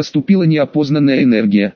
Поступила неопознанная энергия.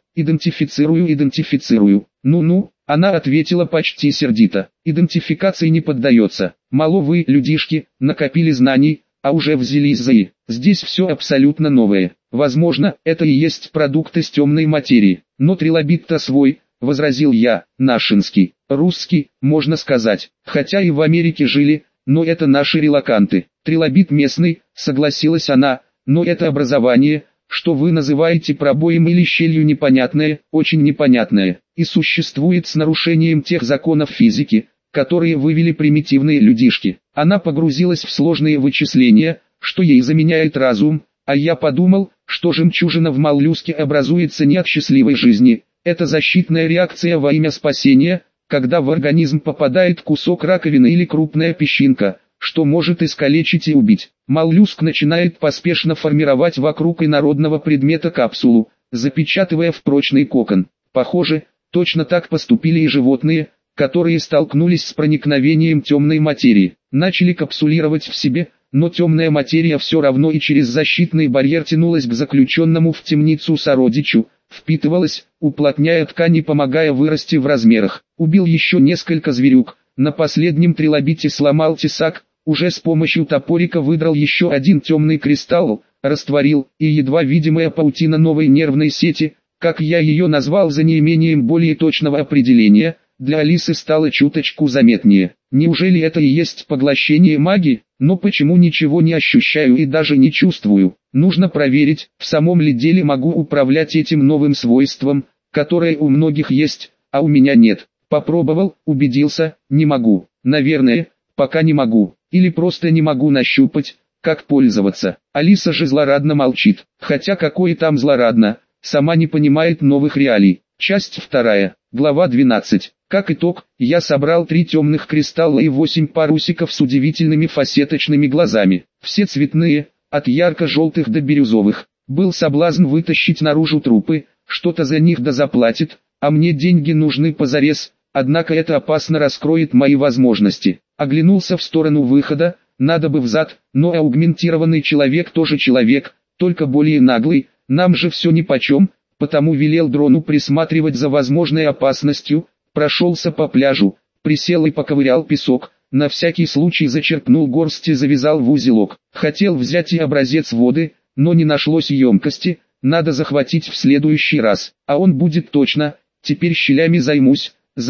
Идентифицирую. Ну-ну, она ответила почти сердито. Идентификации не поддается. Мало вы, людишки, накопили знаний, а уже взялись за и. Здесь все абсолютно новое. Возможно, это и есть продукт из темной материи. Но трилобит-то свой, возразил я, нашинский, русский, можно сказать. Хотя и в Америке жили, но это наши релоканты. Трилобит местный, согласилась она, но это образование, что вы называете пробоем или щелью, непонятное, очень непонятное, и существует с нарушением тех законов физики, которые вывели примитивные людишки. Она погрузилась в сложные вычисления, что ей заменяет разум, а я подумал, что жемчужина в моллюске образуется не от счастливой жизни, это защитная реакция во имя спасения, когда в организм попадает кусок раковины или крупная песчинка, что может искалечить и убить. Моллюск начинает поспешно формировать вокруг инородного предмета капсулу, запечатывая в прочный кокон. Похоже, точно так поступили и животные, которые столкнулись с проникновением темной материи. Начали капсулировать в себе, но темная материя все равно и через защитный барьер тянулась к заключенному в темницу сородичу, впитывалась, уплотняя ткань и помогая вырасти в размерах. Убил еще несколько зверюк, на последнем трилобите сломал тесак, уже с помощью топорика выдрал еще один темный кристалл, растворил, и едва видимая паутина новой нервной сети, как я ее назвал за неимением более точного определения, для Алисы стало чуточку заметнее. Неужели это и есть поглощение магии? Но почему ничего не ощущаю и даже не чувствую? Нужно проверить, в самом ли деле могу управлять этим новым свойством, которое у многих есть, а у меня нет. Попробовал, убедился, не могу. Наверное, пока не могу. Или просто не могу нащупать, как пользоваться. Алиса же злорадно молчит. Хотя какое там злорадно, сама не понимает новых реалий. Часть 2. Глава 12. Как итог, я собрал 3 темных кристалла и 8 парусиков с удивительными фасеточными глазами. Все цветные, от ярко-желтых до бирюзовых. Был соблазн вытащить наружу трупы, что-то за них да заплатит, а мне деньги нужны позарез, однако это опасно раскроет мои возможности. Оглянулся в сторону выхода, надо бы взад, но аугментированный человек тоже человек, только более наглый, нам же все нипочем, потому велел дрону присматривать за возможной опасностью, прошелся по пляжу, присел и поковырял песок, на всякий случай зачерпнул горсть и завязал в узелок. Хотел взять и образец воды, но не нашлось емкости, надо захватить в следующий раз, а он будет точно, теперь щелями займусь.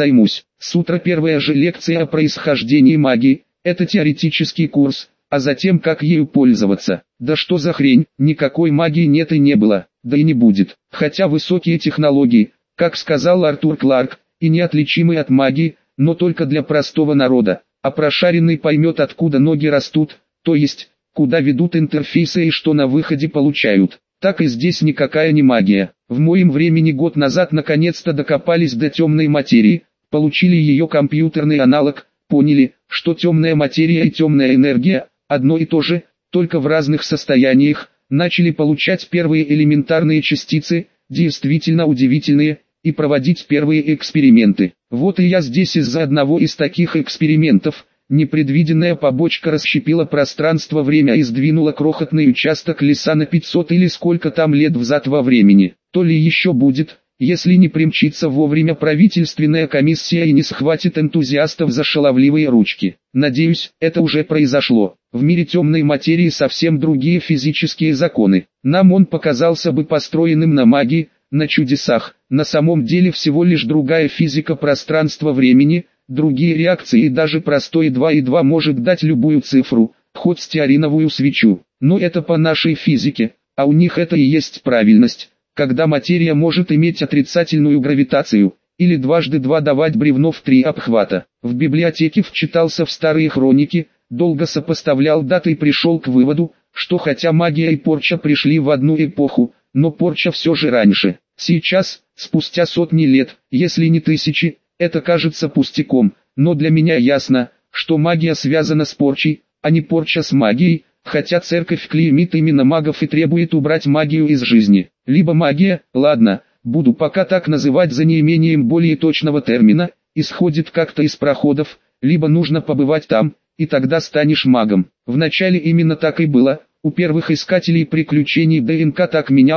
С утра первая же лекция о происхождении магии, это теоретический курс, а затем как ею пользоваться. Да что за хрень, никакой магии нет и не было, да и не будет. Хотя высокие технологии, как сказал Артур Кларк, и неотличимы от магии, но только для простого народа, а прошаренный поймет, откуда ноги растут, то есть, куда ведут интерфейсы и что на выходе получают. Так и здесь никакая не магия. В моем времени год назад наконец-то докопались до темной материи, получили ее компьютерный аналог, поняли, что темная материя и темная энергия – одно и то же, только в разных состояниях, начали получать первые элементарные частицы, действительно удивительные, и проводить первые эксперименты. Вот и я здесь из-за одного из таких экспериментов. Непредвиденная побочка расщепила пространство-время и сдвинула крохотный участок леса на 500 или сколько там лет взад во времени. То ли еще будет, если не примчится вовремя правительственная комиссия и не схватит энтузиастов за шаловливые ручки. Надеюсь, это уже произошло. В мире темной материи совсем другие физические законы. Нам он показался бы построенным на магии, на чудесах. На самом деле всего лишь другая физика пространства-времени, другие реакции, и даже простой 2 и 2 может дать любую цифру, хоть стеариновую свечу. Но это по нашей физике, а у них это и есть правильность, когда материя может иметь отрицательную гравитацию, или дважды 2 давать бревно в 3 обхвата. В библиотеке вчитался в старые хроники, долго сопоставлял даты и пришел к выводу, что хотя магия и порча пришли в одну эпоху, но порча все же раньше. Сейчас, спустя сотни лет, если не тысячи, это кажется пустяком, но для меня ясно, что магия связана с порчей, а не порча с магией, хотя церковь клеймит именно магов и требует убрать магию из жизни. Либо магия, ладно, буду пока так называть за неимением более точного термина, исходит как-то из проходов, либо нужно побывать там, и тогда станешь магом. Вначале именно так и было, у первых искателей приключений ДНК так менялась,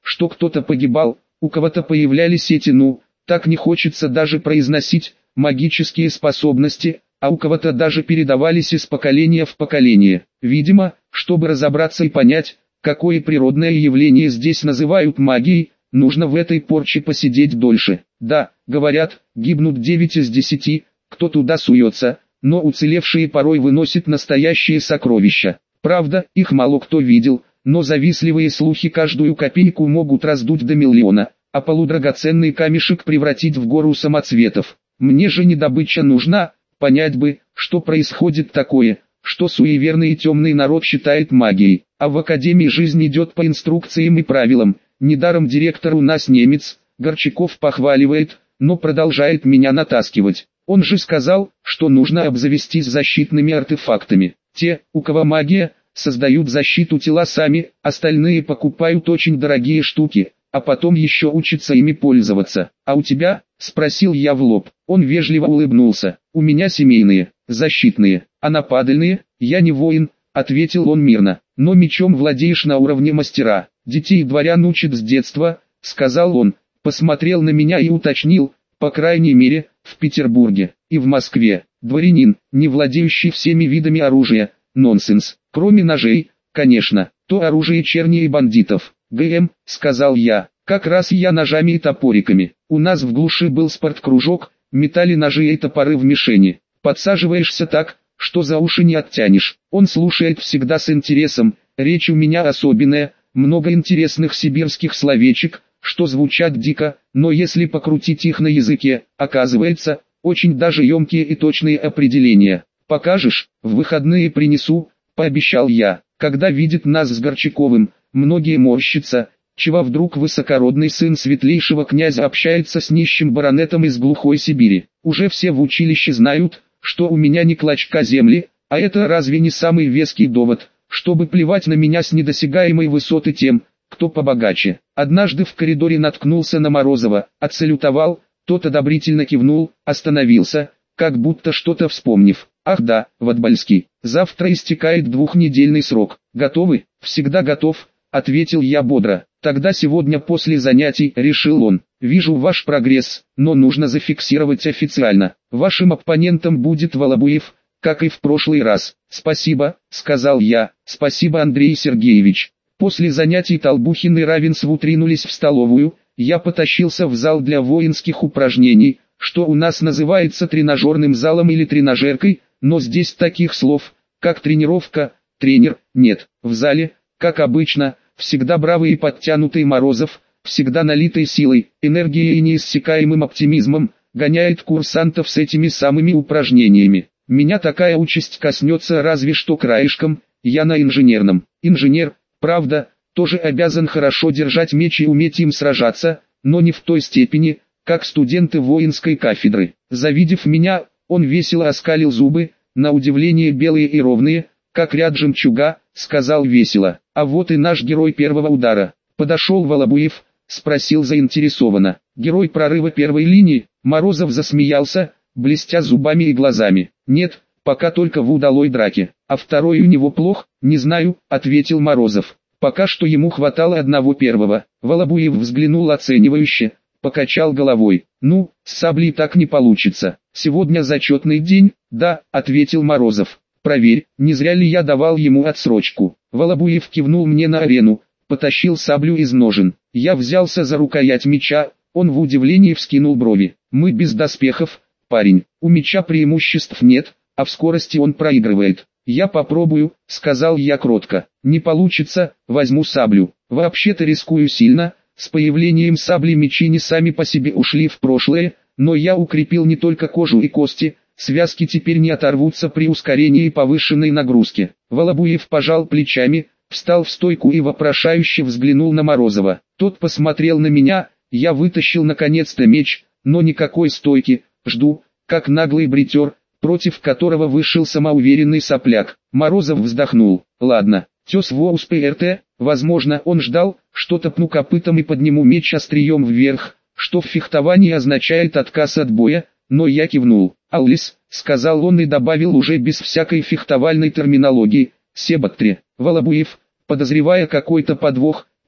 что кто-то погибал, у кого-то появлялись эти, так не хочется даже произносить, магические способности, а у кого-то даже передавались из поколения в поколение. Видимо, чтобы разобраться и понять, какое природное явление здесь называют магией, нужно в этой порче посидеть дольше. Да, говорят, гибнут 9 из 10, кто туда суется, но уцелевшие порой выносят настоящие сокровища. Правда, их мало кто видел, но завистливые слухи каждую копейку могут раздуть до миллиона, а полудрагоценный камешек превратить в гору самоцветов. Мне же не добыча нужна, понять бы, что происходит такое, что суеверный и темный народ считает магией, а в Академии жизнь идет по инструкциям и правилам. Недаром директор у нас немец, Горчаков похваливает, но продолжает меня натаскивать. Он же сказал, что нужно обзавестись защитными артефактами. Те, у кого магия, создают защиту тела сами, остальные покупают очень дорогие штуки, а потом еще учатся ими пользоваться. «А у тебя?» – спросил я в лоб. Он вежливо улыбнулся. «У меня семейные, защитные, а нападальные, я не воин», – ответил он мирно. «Но мечом владеешь на уровне мастера. Детей дворян учат с детства», – сказал он. Посмотрел на меня и уточнил, по крайней мере, в Петербурге и в Москве. Дворянин, не владеющий всеми видами оружия, нонсенс. Кроме ножей, конечно, то оружие черни и бандитов. «ГМ», — сказал я, — «как раз я ножами и топориками. У нас в глуши был спорткружок, метали ножи и топоры в мишени. Подсаживаешься так, что за уши не оттянешь». Он слушает всегда с интересом, речь у меня особенная, много интересных сибирских словечек, что звучат дико, но если покрутить их на языке, оказывается, очень даже емкие и точные определения. «Покажешь, в выходные принесу», — пообещал я. Когда видит нас с Горчаковым, многие морщатся, чего вдруг высокородный сын светлейшего князя общается с нищим баронетом из глухой Сибири. Уже все в училище знают, что у меня не клочка земли, а это разве не самый веский довод, чтобы плевать на меня с недосягаемой высоты тем, кто побогаче. Однажды в коридоре наткнулся на Морозова, отсалютовал, тот одобрительно кивнул, остановился, как будто что-то вспомнив. «Ах да, Ватбальский, завтра истекает 2-недельный срок. Готовы?» «Всегда готов», — ответил я бодро. «Тогда сегодня после занятий», — решил он. «Вижу ваш прогресс, но нужно зафиксировать официально. Вашим оппонентом будет Волобуев, как и в прошлый раз». «Спасибо», — сказал я. «Спасибо, Андрей Сергеевич». После занятий Толбухин и Равенсвуд ринулись в столовую, я потащился в зал для воинских упражнений, что у нас называется тренажерным залом или тренажеркой, но здесь таких слов, как тренировка, тренер, нет. В зале, как обычно, всегда бравый и подтянутый Морозов, всегда налитый силой, энергией и неиссякаемым оптимизмом, гоняет курсантов с этими самыми упражнениями. Меня такая участь коснется разве что краешком, я на инженерном. Инженер, правда, тоже обязан хорошо держать меч и уметь им сражаться, но не в той степени, как студенты воинской кафедры. Завидев меня, он весело оскалил зубы, на удивление белые и ровные, как ряд жемчуга, сказал весело. «А вот и наш герой первого удара». Подошел Волобуев, спросил заинтересованно. «Герой прорыва первой линии?» Морозов засмеялся, блестя зубами и глазами. «Нет, пока только в удалой драке. А второй у него плох?» «Не знаю», — ответил Морозов. «Пока что ему хватало одного первого». Волобуев взглянул оценивающе, покачал головой. «Ну, с саблей так не получится. Сегодня зачетный день?» «Да», — ответил Морозов. «Проверь, не зря ли я давал ему отсрочку». Волобуев кивнул мне на арену, потащил саблю из ножен. Я взялся за рукоять меча, он в удивлении вскинул брови. «Мы без доспехов, парень, у меча преимуществ нет, а в скорости он проигрывает». «Я попробую», — сказал я кротко. «Не получится, возьму саблю. Вообще-то рискую сильно». С появлением сабли мечи не сами по себе ушли в прошлое, но я укрепил не только кожу и кости, связки теперь не оторвутся при ускорении и повышенной нагрузке. Волобуев пожал плечами, встал в стойку и вопрошающе взглянул на Морозова. Тот посмотрел на меня, я вытащил наконец-то меч, но никакой стойки, жду, как наглый бритер, против которого вышел самоуверенный сопляк. Морозов вздохнул. «Ладно, тес воус ПРТ». Возможно, он ждал, что топну копытом и подниму меч острием вверх, что в фехтовании означает отказ от боя, но я кивнул. «Аллис», — сказал он и добавил уже без всякой фехтовальной терминологии, «Себаттре». Волобуев, подозревая какой-то подвох,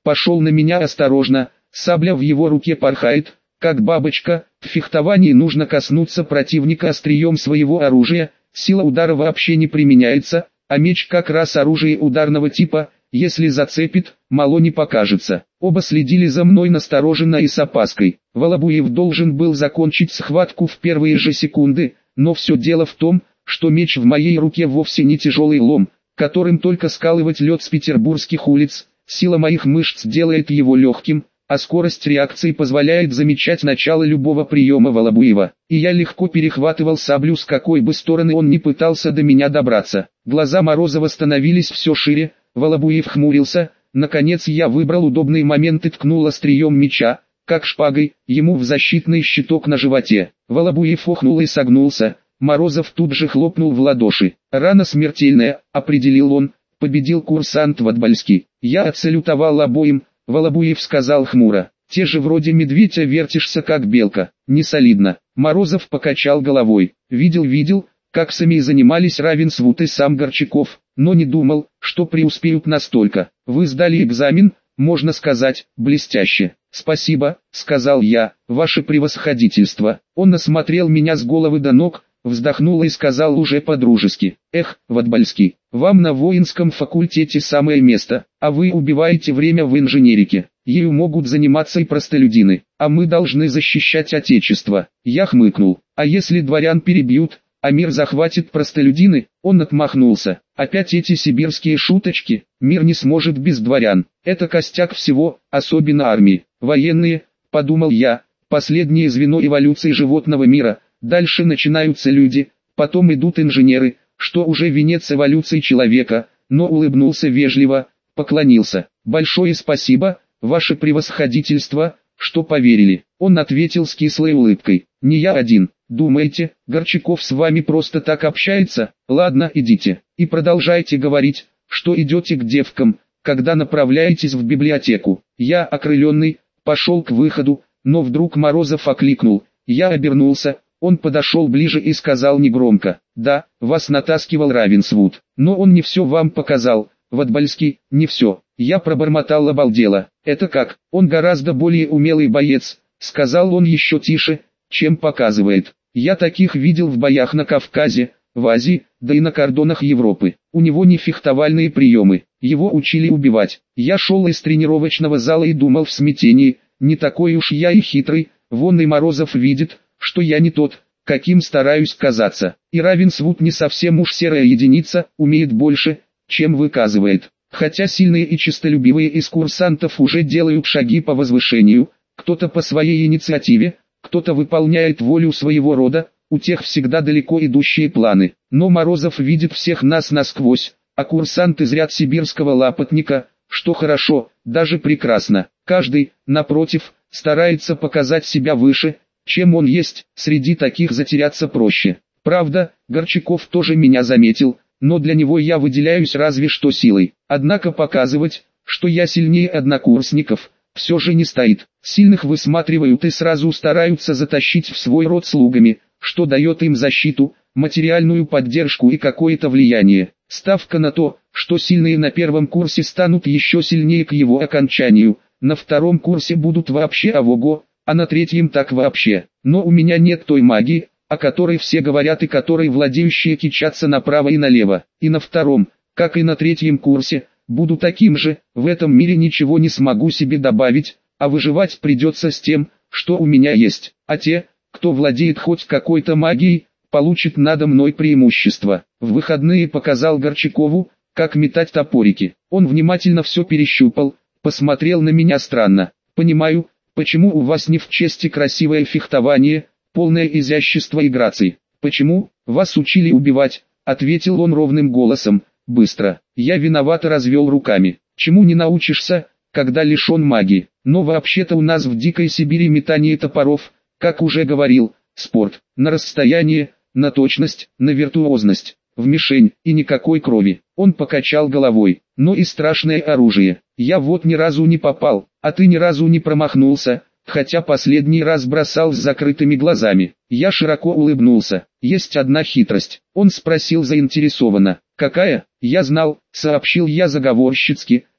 пошел на меня осторожно, сабля в его руке порхает, как бабочка. В фехтовании нужно коснуться противника острием своего оружия, сила удара вообще не применяется, а меч как раз оружие ударного типа, если зацепит, мало не покажется. Оба следили за мной настороженно и с опаской. Волобуев должен был закончить схватку в первые же секунды, но все дело в том, что меч в моей руке вовсе не тяжелый лом, которым только скалывать лед с петербургских улиц. Сила моих мышц делает его легким, а скорость реакции позволяет замечать начало любого приема Волобуева. И я легко перехватывал саблю, с какой бы стороны он ни пытался до меня добраться. Глаза Морозова становились все шире, Волобуев хмурился. Наконец я выбрал удобный момент и ткнул острием меча, как шпагой, ему в защитный щиток на животе. Волобуев охнул и согнулся. Морозов тут же хлопнул в ладоши. «Рана смертельная», — определил он, — «победил курсант Ватбальский». Я отсалютовал обоим. Волобуев сказал хмуро: «Те же вроде медведя, вертишься как белка». «Не солидно». Морозов покачал головой. Видел, как сами занимались Равенсвуд и сам Горчаков, но не думал, что преуспеют настолько. Вы сдали экзамен, можно сказать, блестяще. «Спасибо», — сказал я, — «ваше превосходительство». Он осмотрел меня с головы до ног, вздохнул и сказал уже по-дружески: «Эх, Ватбальский, вам на воинском факультете самое место, а вы убиваете время в инженерике. Ею могут заниматься и простолюдины, а мы должны защищать Отечество». Я хмыкнул: «А если дворян перебьют, а мир захватит простолюдины?» Он отмахнулся: «Опять эти сибирские шуточки, мир не сможет без дворян, это костяк всего, особенно армии. Военные, подумал я, последнее звено эволюции животного мира, дальше начинаются люди, потом идут инженеры, что уже венец эволюции человека», но улыбнулся вежливо, поклонился: «Большое спасибо, ваше превосходительство, что поверили». Он ответил с кислой улыбкой: «Не я один. Думаете, Горчаков с вами просто так общается? Ладно, идите, и продолжайте говорить, что идете к девкам, когда направляетесь в библиотеку». Я, окрыленный, пошел к выходу, но вдруг Морозов окликнул. Я обернулся, он подошел ближе и сказал негромко: «Да, вас натаскивал Равенсвуд, но он не все вам показал, Ватбальский, не все». Я пробормотал обалдело: «Это как? Он гораздо более умелый боец», — сказал он еще тише, чем показывает. «Я таких видел в боях на Кавказе, в Азии, да и на кордонах Европы. У него не фехтовальные приемы, его учили убивать». Я шел из тренировочного зала и думал в смятении: не такой уж я и хитрый, вон и Морозов видит, что я не тот, каким стараюсь казаться. И Равенсвуд не совсем уж серая единица, умеет больше, чем выказывает. Хотя сильные и честолюбивые из курсантов уже делают шаги по возвышению, кто-то по своей инициативе, кто-то выполняет волю своего рода, у тех всегда далеко идущие планы. Но Морозов видит всех нас насквозь, а курсант из ряд сибирского лапотника, что хорошо, даже прекрасно. Каждый, напротив, старается показать себя выше, чем он есть, среди таких затеряться проще. Правда, Горчаков тоже меня заметил, но для него я выделяюсь разве что силой. Однако показывать, что я сильнее однокурсников, все же не стоит. Сильных высматривают и сразу стараются затащить в свой род слугами, что дает им защиту, материальную поддержку и какое-то влияние. Ставка на то, что сильные на первом курсе станут еще сильнее к его окончанию, на втором курсе будут вообще ого-го, а на третьем так вообще. Но у меня нет той магии, о которой все говорят и которой владеющие кичатся направо и налево. И на втором, как и на третьем курсе, буду таким же, в этом мире ничего не смогу себе добавить, а выживать придется с тем, что у меня есть. А те, кто владеет хоть какой-то магией, получит надо мной преимущество. В выходные показал Горчакову, как метать топорики. Он внимательно все перещупал, посмотрел на меня странно. «Понимаю, почему у вас не в чести красивое фехтование, полное изящества и грации. Почему? Вас учили убивать», — ответил он ровным голосом, быстро. Я виновато развел руками. «Чему не научишься, когда лишен магии? Но вообще-то у нас в дикой Сибири метание топоров, как уже говорил, спорт. На расстояние, на точность, на виртуозность, в мишень и никакой крови». Он покачал головой. «Но и страшное оружие. Я вот ни разу не попал, а ты ни разу не промахнулся, хотя последний раз бросал с закрытыми глазами». Я широко улыбнулся. «Есть одна хитрость». Он спросил заинтересованно. «Какая?» «Я знал», — сообщил я заговорщицки,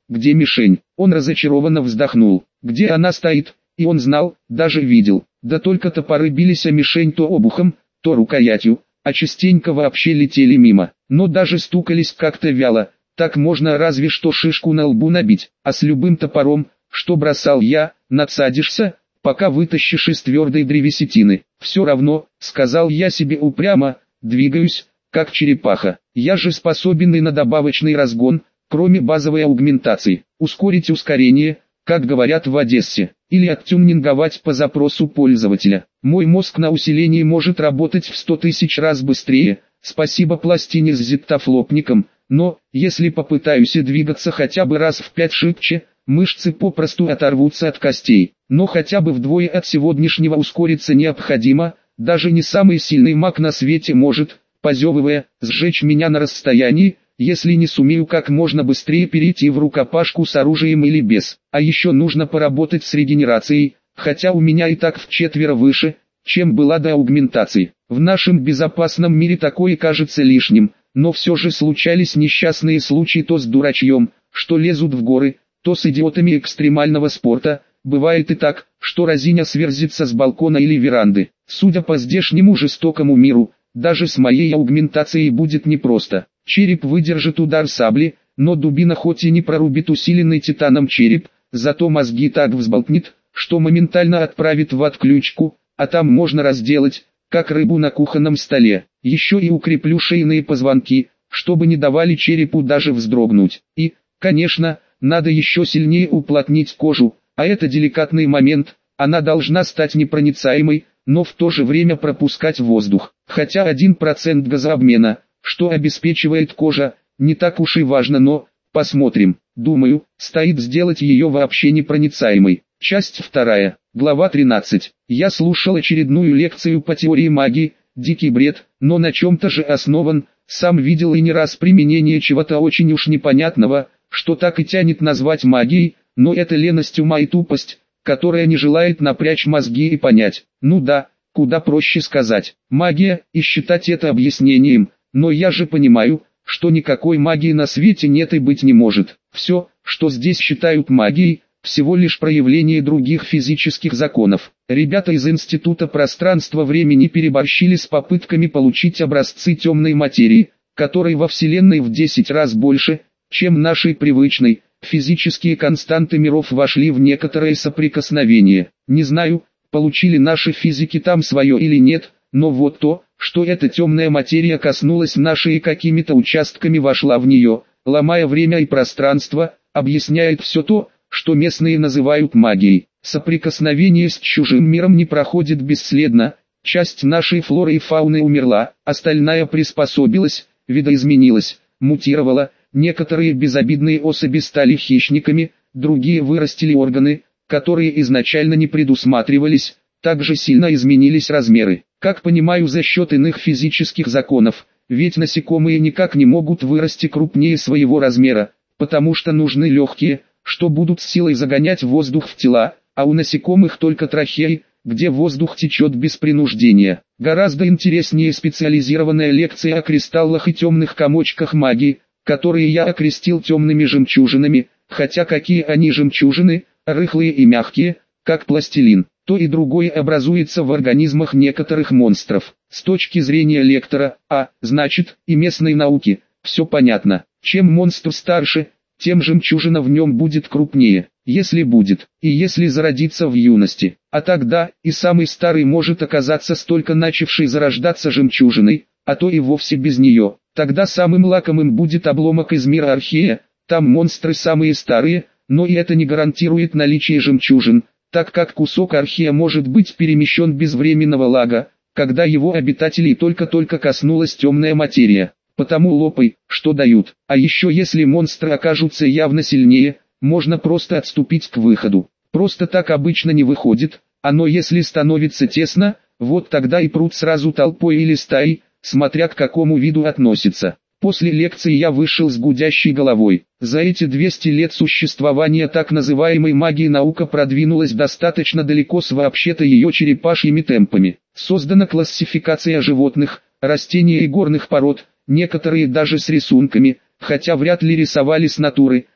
где мишень. Он разочарованно вздохнул. Где она стоит? И он знал, даже видел. Да только топоры бились о мишень то обухом, то рукоятью, а частенько вообще летели мимо. Но даже стукались как-то вяло. Так можно разве что шишку на лбу набить. А с любым топором, что бросал я, надсадишься, пока вытащишь из твердой древесины. Все равно, сказал я себе упрямо, двигаюсь, как черепаха. Я же способен и на добавочный разгон, кроме базовой аугментации. Ускорить ускорение, как говорят в Одессе, или оттюнинговать по запросу пользователя. Мой мозг на усилении может работать в 100 тысяч раз быстрее, спасибо пластине с зеттофлопником, но, если попытаюсь и двигаться хотя бы раз в 5 шибче, мышцы попросту оторвутся от костей. Но хотя бы вдвое от сегодняшнего ускориться необходимо, даже не самый сильный маг на свете может, позевывая, сжечь меня на расстоянии, если не сумею как можно быстрее перейти в рукопашку с оружием или без. А еще нужно поработать с регенерацией, хотя у меня и так вчетверо выше, чем была до аугментации. В нашем безопасном мире такое кажется лишним, но все же случались несчастные случаи то с дурачьем, что лезут в горы, то с идиотами экстремального спорта. Бывает и так, что разиня сверзится с балкона или веранды. Судя по здешнему жестокому миру, даже с моей аугментацией будет непросто. Череп выдержит удар сабли, но дубина хоть и не прорубит усиленный титаном череп, зато мозги так взболтнет, что моментально отправит в отключку, а там можно разделать, как рыбу на кухонном столе. Еще и укреплю шейные позвонки, чтобы не давали черепу даже вздрогнуть. И, конечно, надо еще сильнее уплотнить кожу, а это деликатный момент, она должна стать непроницаемой, но в то же время пропускать воздух. Хотя 1% газообмена, что обеспечивает кожа, не так уж и важно, но, посмотрим. Думаю, стоит сделать ее вообще непроницаемой. Часть 2, глава 13. Я слушал очередную лекцию по теории магии, дикий бред, но на чем-то же основан, сам видел и не раз применение чего-то очень уж непонятного, что так и тянет назвать магией, но это леность ума и тупость, которая не желает напрячь мозги и понять. Ну да, куда проще сказать магия и считать это объяснением, но я же понимаю, что никакой магии на свете нет и быть не может. Все, что здесь считают магией, всего лишь проявление других физических законов. Ребята из Института пространства-времени переборщили с попытками получить образцы темной материи, которой во Вселенной в 10 раз больше, чем нашей привычной. Физические константы миров вошли в некоторое соприкосновение. Не знаю, получили наши физики там свое или нет, но вот то, что эта темная материя коснулась нашей и какими-то участками вошла в нее, ломая время и пространство, объясняет все то, что местные называют магией. Соприкосновение с чужим миром не проходит бесследно, часть нашей флоры и фауны умерла, остальная приспособилась, видоизменилась, мутировала. Некоторые безобидные особи стали хищниками, другие вырастили органы, которые изначально не предусматривались, также сильно изменились размеры. Как понимаю, за счет иных физических законов, ведь насекомые никак не могут вырасти крупнее своего размера, потому что нужны легкие, что будут с силой загонять воздух в тела, а у насекомых только трахеи, где воздух течет без принуждения. Гораздо интереснее специализированная лекция о кристаллах и темных комочках магии, которые я окрестил темными жемчужинами, хотя какие они жемчужины, рыхлые и мягкие, как пластилин. То и другое образуется в организмах некоторых монстров. С точки зрения лектора, значит, и местной науки, все понятно. Чем монстр старше, тем жемчужина в нем будет крупнее, если будет, и если зародится в юности. А тогда, и самый старый может оказаться столько начавшей зарождаться жемчужиной, а то и вовсе без нее. Тогда самым лакомым будет обломок из мира Архея, там монстры самые старые, но и это не гарантирует наличие жемчужин, так как кусок Архея может быть перемещен без временного лага, когда его обитателей только-только коснулась темная материя. Потому лопай, что дают. А еще если монстры окажутся явно сильнее, можно просто отступить к выходу. Просто так обычно не выходит, но если становится тесно, вот тогда и прут сразу толпой или стаей, смотря к какому виду относится. После лекции я вышел с гудящей головой. За эти 200 лет существования так называемой магии наука продвинулась достаточно далеко с вообще-то ее черепашьими темпами. Создана классификация животных, растений и горных пород, некоторые даже с рисунками, хотя вряд ли рисовали с натуры,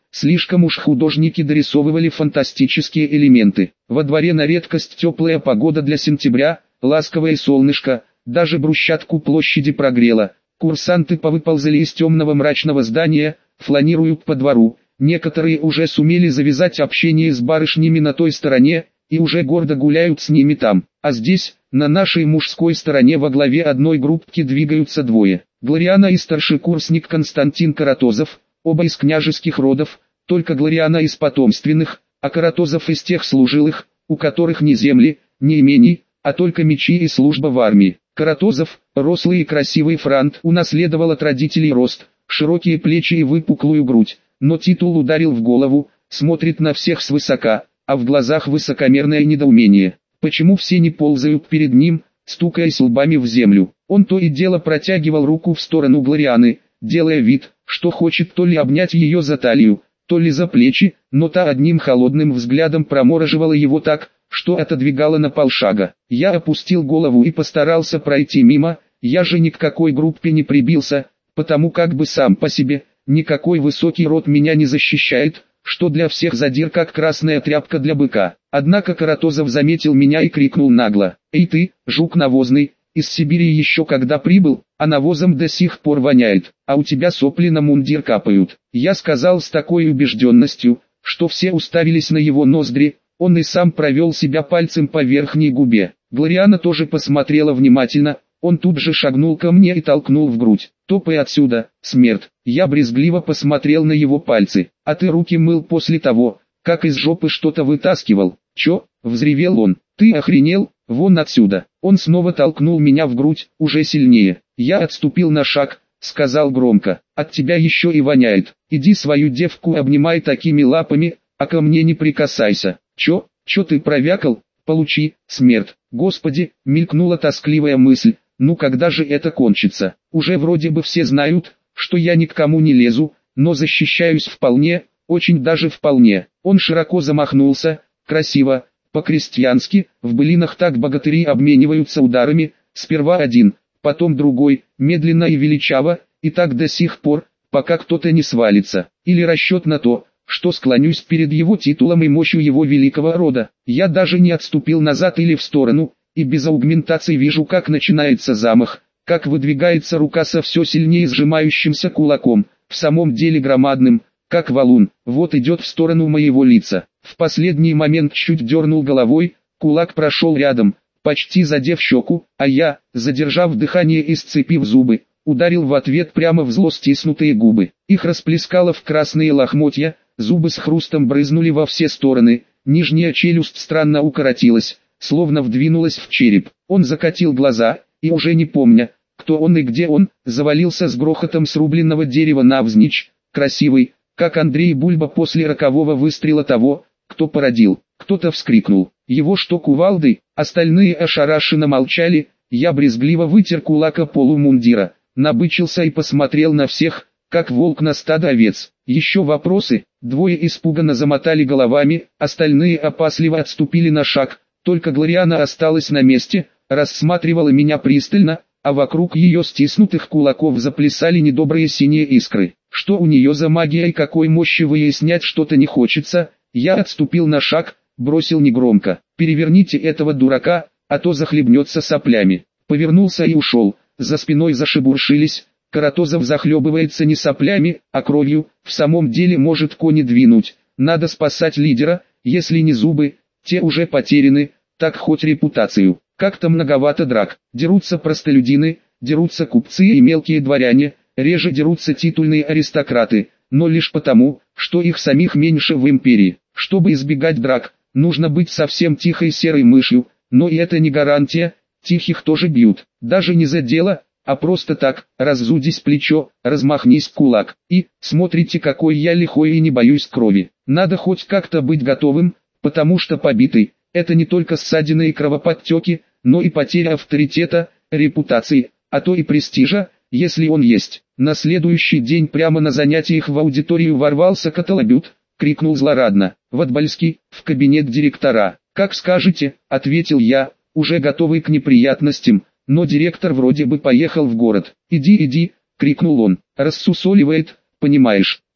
слишком уж художники дорисовывали фантастические элементы. Во дворе на редкость теплая погода для сентября, ласковое солнышко, даже брусчатку площади прогрело. Курсанты повыползали из темного мрачного здания, фланируют по двору. Некоторые уже сумели завязать общение с барышнями на той стороне, и уже гордо гуляют с ними там. А здесь, на нашей мужской стороне во главе одной группки двигаются двое. Глориана и старшекурсник Константин Каратозов, оба из княжеских родов, только Глориана из потомственных, а Каратозов из тех служилых, у которых ни земли, ни имений, а только мечи и служба в армии. Каратозов, рослый и красивый франт, унаследовал от родителей рост, широкие плечи и выпуклую грудь, но титул ударил в голову, смотрит на всех свысока, а в глазах высокомерное недоумение. Почему все не ползают перед ним, стукаясь лбами в землю? Он то и дело протягивал руку в сторону Глорианы, делая вид, что хочет то ли обнять ее за талию, то ли за плечи, но та одним холодным взглядом промораживала его так, что отодвигала на полшага. Я опустил голову и постарался пройти мимо, я же ни к какой группе не прибился, потому как бы сам по себе, никакой высокий род меня не защищает, что для всех задир как красная тряпка для быка. Однако Каратозов заметил меня и крикнул нагло: «Эй ты, жук навозный, из Сибири еще когда прибыл, а навозом до сих пор воняет, а у тебя сопли на мундир капают». Я сказал с такой убежденностью, что все уставились на его ноздри, он и сам провел себя пальцем по верхней губе. Глориана тоже посмотрела внимательно, он тут же шагнул ко мне и толкнул в грудь. «Топай отсюда, смерть!» Я брезгливо посмотрел на его пальцы. «А ты руки мыл после того, как из жопы что-то вытаскивал?» «Чё?» — взревел он. «Ты охренел? Вон отсюда!» Он снова толкнул меня в грудь, уже сильнее. Я отступил на шаг, сказал громко: «От тебя еще и воняет. Иди свою девку обнимай такими лапами, а ко мне не прикасайся». «Чё ты провякал? Получи, смерть!» Господи, мелькнула тоскливая мысль, ну когда же это кончится? Уже вроде бы все знают, что я ни к кому не лезу, но защищаюсь вполне, очень даже вполне. Он широко замахнулся, красиво, по-крестьянски, в былинах так богатыри обмениваются ударами, сперва один, потом другой, медленно и величаво, и так до сих пор, пока кто-то не свалится. Или расчет на то, что склонюсь перед его титулом и мощью его великого рода. Я даже не отступил назад или в сторону, и без аугментации вижу, как начинается замах, как выдвигается рука со все сильнее сжимающимся кулаком, в самом деле громадным, как валун, вот идет в сторону моего лица. В последний момент чуть дернул головой, кулак прошел рядом, почти задев щеку, а я, задержав дыхание и сцепив зубы, ударил в ответ прямо в зло стиснутые губы. Их расплескало в красные лохмотья, зубы с хрустом брызнули во все стороны, нижняя челюсть странно укоротилась, словно вдвинулась в череп. Он закатил глаза, и уже не помня, кто он и где он, завалился с грохотом срубленного дерева навзничь, красивый, как Андрей Бульба после рокового выстрела того, кто породил. Кто-то вскрикнул: «Его что, кувалдой?» Остальные ошарашенно молчали. Я брезгливо вытер кулак о полу мундира, набычился и посмотрел на всех, как волк на стадо овец. Еще вопросы? Двое испуганно замотали головами, остальные опасливо отступили на шаг. Только Глориана осталась на месте, рассматривала меня пристально, а вокруг ее стиснутых кулаков заплясали недобрые синие искры. Что у нее за магия и какой мощи выяснять что-то не хочется. Я отступил на шаг, бросил негромко: «Переверните этого дурака, а то захлебнется соплями». Повернулся и ушел. За спиной зашебуршились. Каратозов захлебывается не соплями, а кровью. В самом деле может кони двинуть. Надо спасать лидера, если не зубы, те уже потеряны, так хоть репутацию. Как-то многовато драк. Дерутся простолюдины, дерутся купцы и мелкие дворяне, реже дерутся титульные аристократы, но лишь потому, что их самих меньше в империи. Чтобы избегать драк, нужно быть совсем тихой серой мышью, но и это не гарантия, тихих тоже бьют. Даже не за дело, а просто так: раззудись плечо, размахнись кулак, и, смотрите, какой я лихой и не боюсь крови. Надо хоть как-то быть готовым, потому что побитый — это не только ссадины и кровоподтеки, но и потеря авторитета, репутации, а то и престижа, если он есть. На следующий день прямо на занятиях в аудиторию ворвался Котолобют, крикнул злорадно: «Ватбальский, в кабинет директора». «Как скажете», — ответил я, уже готовый к неприятностям, но директор вроде бы поехал в город. «Иди, иди», — крикнул он, — «рассусоливает, понимаешь».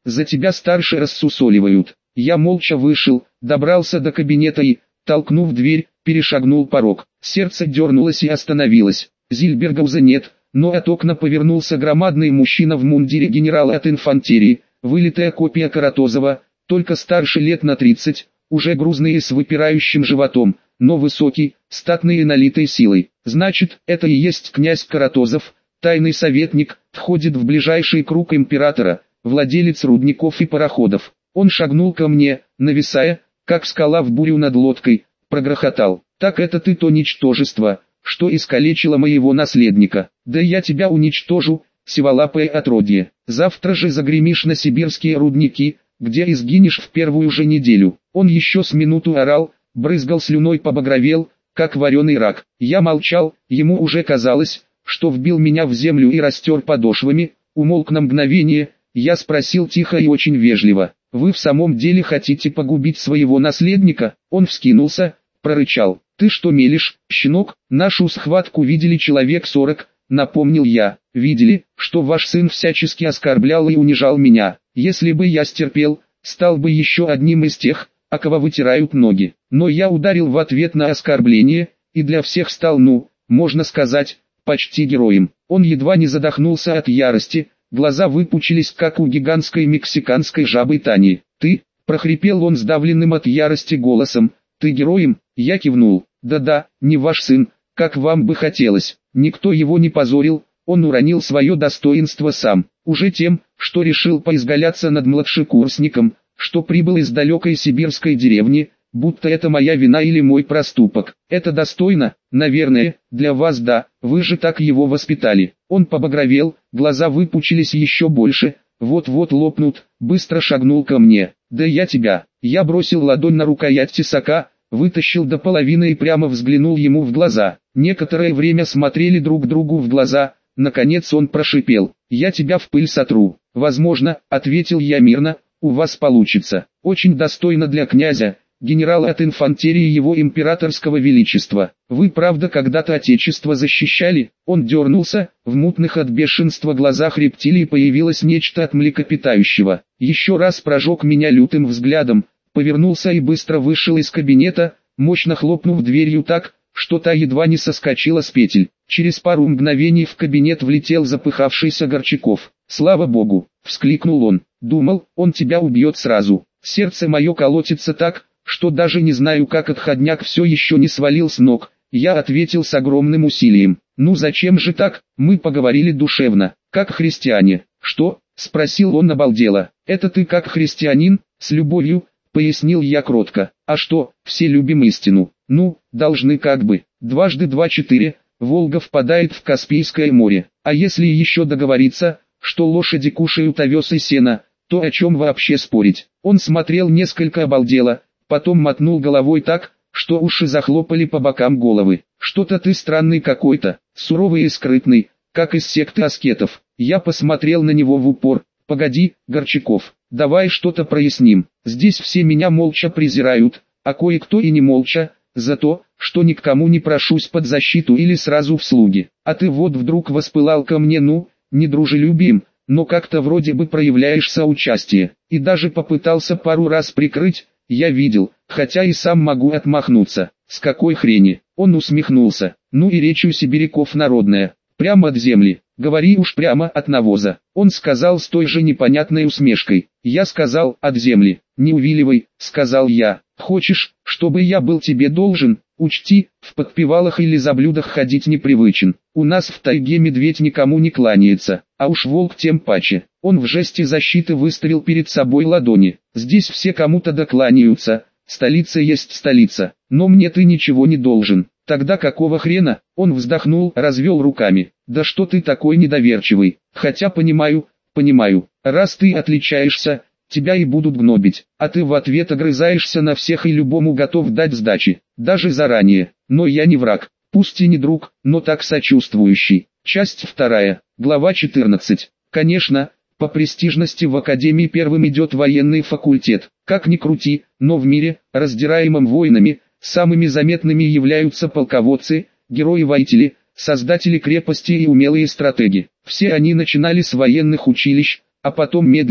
за тебя старше рассусоливают. Я молча вышел, добрался до кабинета и, толкнув дверь, перешагнул порог. Сердце дернулось и остановилось. Зильбергауза нет, но от окна повернулся громадный мужчина в мундире генерала от инфантерии, вылитая копия Каратозова, только старше лет на 30, уже грузный и с выпирающим животом, но высокий, статный и налитой силой. Значит, это и есть князь Каратозов, тайный советник, входит в ближайший круг императора, владелец рудников и пароходов. Он шагнул ко мне, нависая, как скала в бурю над лодкой, прогрохотал: «Так это ты то ничтожество, что искалечило моего наследника. Да я тебя уничтожу, сиволапое отродье. Завтра же загремишь на сибирские рудники, где и сгинешь в первую же неделю». Он еще с минуту орал, брызгал слюной, побагровел, как вареный рак. Я молчал, ему уже казалось, что вбил меня в землю и растер подошвами. Умолк на мгновение, я спросил тихо и очень вежливо: «Вы в самом деле хотите погубить своего наследника?» Он вскинулся, прорычал: «Ты что мелешь, щенок? Нашу схватку видели человек 40, напомнил я. Видели, что ваш сын всячески оскорблял и унижал меня. Если бы я стерпел, стал бы еще одним из тех, о кого вытирают ноги. Но я ударил в ответ на оскорбление, и для всех стал, можно сказать, почти героем». Он едва не задохнулся от ярости, глаза выпучились, как у гигантской мексиканской жабы Тани. «Ты?» – прохрипел он сдавленным от ярости голосом. «Ты героем?» Я кивнул. «Да-да, не ваш сын, как вам бы хотелось. Никто его не позорил, он уронил свое достоинство сам, уже тем, что решил поизгаляться над младшекурсником, что прибыл из далекой сибирской деревни, будто это моя вина или мой проступок. Это достойно, наверное, для вас, да, вы же так его воспитали». Он побагровел, глаза выпучились еще больше, вот-вот лопнут, быстро шагнул ко мне. «Да я тебя!» Я бросил ладонь на рукоять тесака, вытащил до половины и прямо взглянул ему в глаза. Некоторое время смотрели друг другу в глаза, наконец он прошипел: «Я тебя в пыль сотру». «Возможно», — ответил я мирно, — «у вас получится. Очень достойно для князя, генерала от инфантерии его императорского величества. Вы правда когда-то отечество защищали?» Он дернулся, в мутных от бешенства глазах рептилии появилось нечто от млекопитающего. Еще раз прожег меня лютым взглядом, повернулся и быстро вышел из кабинета, мощно хлопнув дверью так, что та едва не соскочила с петель. Через пару мгновений в кабинет влетел запыхавшийся Горчаков. «Слава богу!» — вскликнул он. «Думал, он тебя убьет сразу. Сердце мое колотится так, что даже не знаю, как отходняк все еще не свалил с ног». Я ответил с огромным усилием: «Ну зачем же так? Мы поговорили душевно, как христиане». «Что?» — спросил он обалдело. «Это ты как христианин, с любовью», — пояснил я кротко. «А что, все любим истину. Должны как бы. 2 × 2 = 4, Волга впадает в Каспийское море. А если еще договориться, что лошади кушают овес и сено, то о чем вообще спорить?» Он смотрел несколько обалдело, потом мотнул головой так, что уши захлопали по бокам головы. «Что-то ты странный какой-то, суровый и скрытный, как из секты аскетов». Я посмотрел на него в упор. «Погоди, Горчаков, давай что-то проясним. Здесь все меня молча презирают, а кое-кто и не молча, за то, что ни к кому не прошусь под защиту или сразу в слуги. А ты вот вдруг воспылал ко мне, не дружелюбием, но как-то вроде бы проявляешь соучастие, и даже попытался пару раз прикрыть, я видел, хотя и сам могу отмахнуться. С какой хрени?» Он усмехнулся. «И речь у сибиряков народная, прямо от земли. Говори уж прямо от навоза». Он сказал с той же непонятной усмешкой. Я сказал: «От земли». «Не увиливай», — сказал я. «Хочешь, чтобы я был тебе должен? Учти, в подпевалах или заблюдах ходить непривычен. У нас в тайге медведь никому не кланяется, а уж волк тем паче». Он в жесте защиты выставил перед собой ладони. «Здесь все кому-то докланяются, столица есть столица, но мне ты ничего не должен». «Тогда какого хрена?» Он вздохнул, развел руками. «Да что ты такой недоверчивый? Хотя понимаю, раз ты отличаешься, тебя и будут гнобить, а ты в ответ огрызаешься на всех и любому готов дать сдачи, даже заранее. Но я не враг, пусть и не друг, но так сочувствующий». Часть 2, глава 14. Конечно, по престижности в Академии первым идет военный факультет. Как ни крути, но в мире, раздираемом войнами, самыми заметными являются полководцы, герои-воители, создатели крепостей и умелые стратеги. Все они начинали с военных училищ, а потом медленно,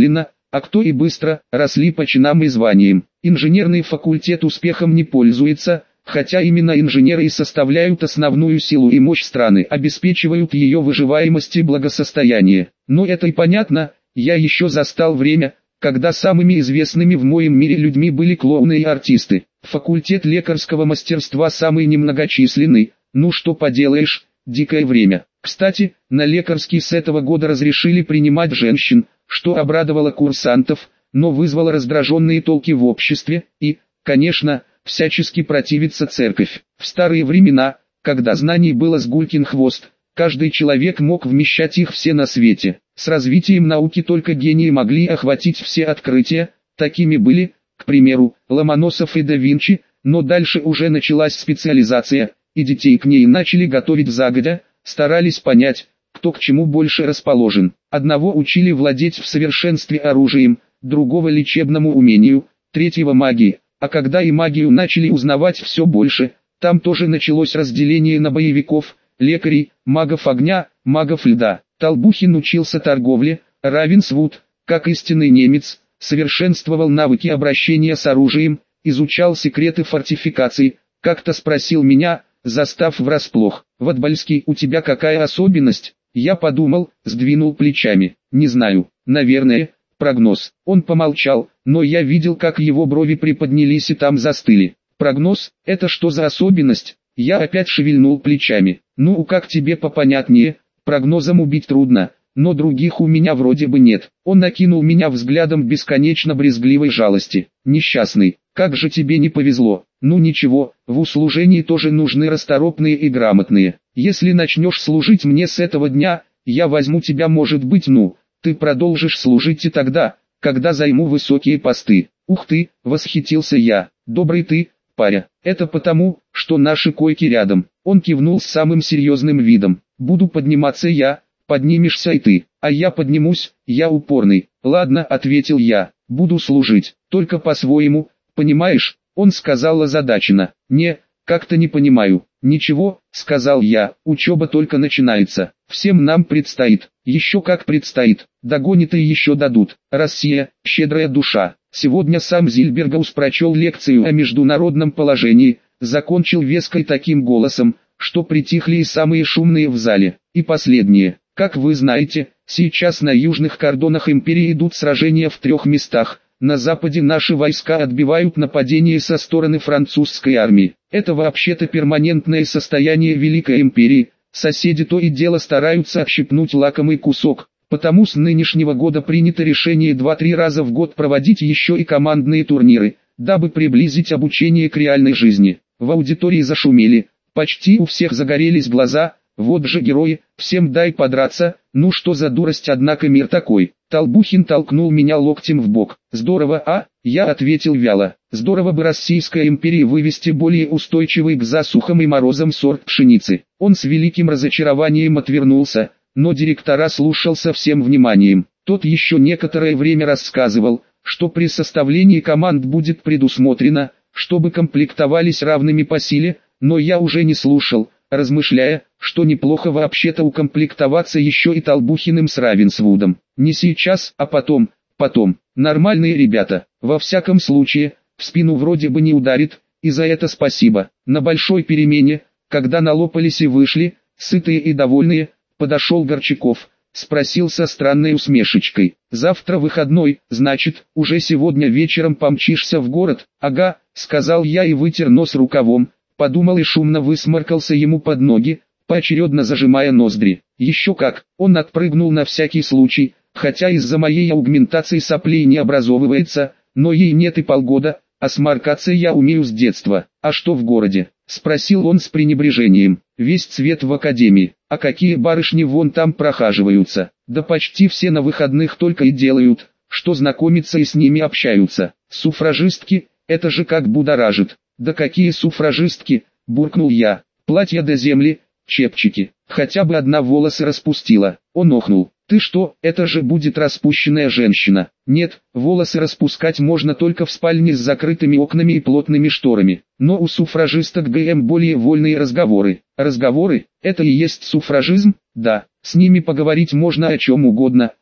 а кто и быстро, росли по чинам и званиям. Инженерный факультет успехом не пользуется, хотя именно инженеры и составляют основную силу и мощь страны, обеспечивают ее выживаемость и благосостояние. Но это и понятно, я еще застал время, когда самыми известными в моем мире людьми были клоуны и артисты. Факультет лекарского мастерства самый немногочисленный, ну что поделаешь, дикое время. Кстати, на лекарский с этого года разрешили принимать женщин, что обрадовало курсантов, но вызвало раздраженные толки в обществе и, конечно, всячески противится церковь. В старые времена, когда знаний было с гулькин хвост, каждый человек мог вмещать их все на свете. С развитием науки только гении могли охватить все открытия, такими были, к примеру, Ломоносов и да Винчи, но дальше уже началась специализация, и детей к ней начали готовить загодя, старались понять, кто к чему больше расположен. Одного учили владеть в совершенстве оружием, другого лечебному умению, третьего магии, а когда и магию начали узнавать все больше, там тоже началось разделение на боевиков, лекарей, магов огня, магов льда. Толбухин учился торговле, Равенсвуд, как истинный немец, совершенствовал навыки обращения с оружием, изучал секреты фортификаций, как-то спросил меня, застав врасплох: «Ватбальский, у тебя какая особенность?» Я подумал, сдвинул плечами, не знаю, наверное, прогноз. Он помолчал, но я видел, как его брови приподнялись и там застыли. Прогноз, это что за особенность? Я опять шевельнул плечами. Ну, как тебе попонятнее, прогнозом убить трудно, но других у меня вроде бы нет. Он накинул меня взглядом бесконечно брезгливой жалости. Несчастный, как же тебе не повезло. Ну ничего, в услужении тоже нужны расторопные и грамотные. Если начнешь служить мне с этого дня, я возьму тебя, может быть, ты продолжишь служить и тогда, когда займу высокие посты. Ух ты, восхитился я, добрый ты, паря. Это потому, что наши койки рядом. Он кивнул с самым серьезным видом. Буду подниматься я, поднимешься и ты, а я поднимусь, я упорный. Ладно, ответил я, буду служить, только по-своему, понимаешь? Он сказал озадаченно. Не, как-то не понимаю. Ничего, сказал я, учеба только начинается. Всем нам предстоит, еще как предстоит, догонит и еще дадут. Россия, щедрая душа. Сегодня сам Зильбергаус прочел лекцию о международном положении, закончил веской таким голосом, что притихли и самые шумные в зале. И последнее. Как вы знаете, сейчас на южных кордонах империи идут сражения в 3 местах. На западе наши войска отбивают нападение со стороны французской армии. Это вообще-то перманентное состояние Великой империи. Соседи то и дело стараются отщипнуть лакомый кусок. Потому с нынешнего года принято решение 2-3 раза в год проводить еще и командные турниры, дабы приблизить обучение к реальной жизни. В аудитории зашумели, почти у всех загорелись глаза. Вот же герои, всем дай подраться, ну что за дурость, однако мир такой. Толбухин толкнул меня локтем в бок. Здорово, а? Я ответил вяло. Здорово бы Российской империи вывести более устойчивый к засухам и морозам сорт пшеницы. Он с великим разочарованием отвернулся, но директора слушал со всем вниманием. Тот еще некоторое время рассказывал, что при составлении команд будет предусмотрено, чтобы комплектовались равными по силе, но я уже не слушал, размышляя, что неплохо вообще-то укомплектоваться еще и Толбухиным с Равенсвудом. Не сейчас, а потом. Нормальные ребята, во всяком случае, в спину вроде бы не ударит, и за это спасибо. На большой перемене, когда налопались и вышли, сытые и довольные, подошел Горчаков, спросил со странной усмешечкой: «Завтра выходной, значит, уже сегодня вечером помчишься в город?» «Ага», сказал я и вытер нос рукавом, подумал и шумно высморкался ему под ноги, поочередно зажимая ноздри. Еще как, он отпрыгнул на всякий случай, хотя из-за моей аугментации соплей не образовывается, но ей нет и полгода, а сморкаться я умею с детства. «А что в городе?» — спросил он с пренебрежением. «Весь цвет в академии, а какие барышни вон там прохаживаются, да почти все на выходных только и делают, что знакомятся и с ними общаются. Суфражистки, это же как будоражит». «Да какие суфражистки?» — буркнул я. «Платья до земли, чепчики, хотя бы одна волосы распустила». Он охнул. «Ты что, это же будет распущенная женщина». «Нет, волосы распускать можно только в спальне с закрытыми окнами и плотными шторами. Но у суфражисток ГМ более вольные разговоры». «Разговоры? Это и есть суфражизм?» «Да, с ними поговорить можно о чем угодно,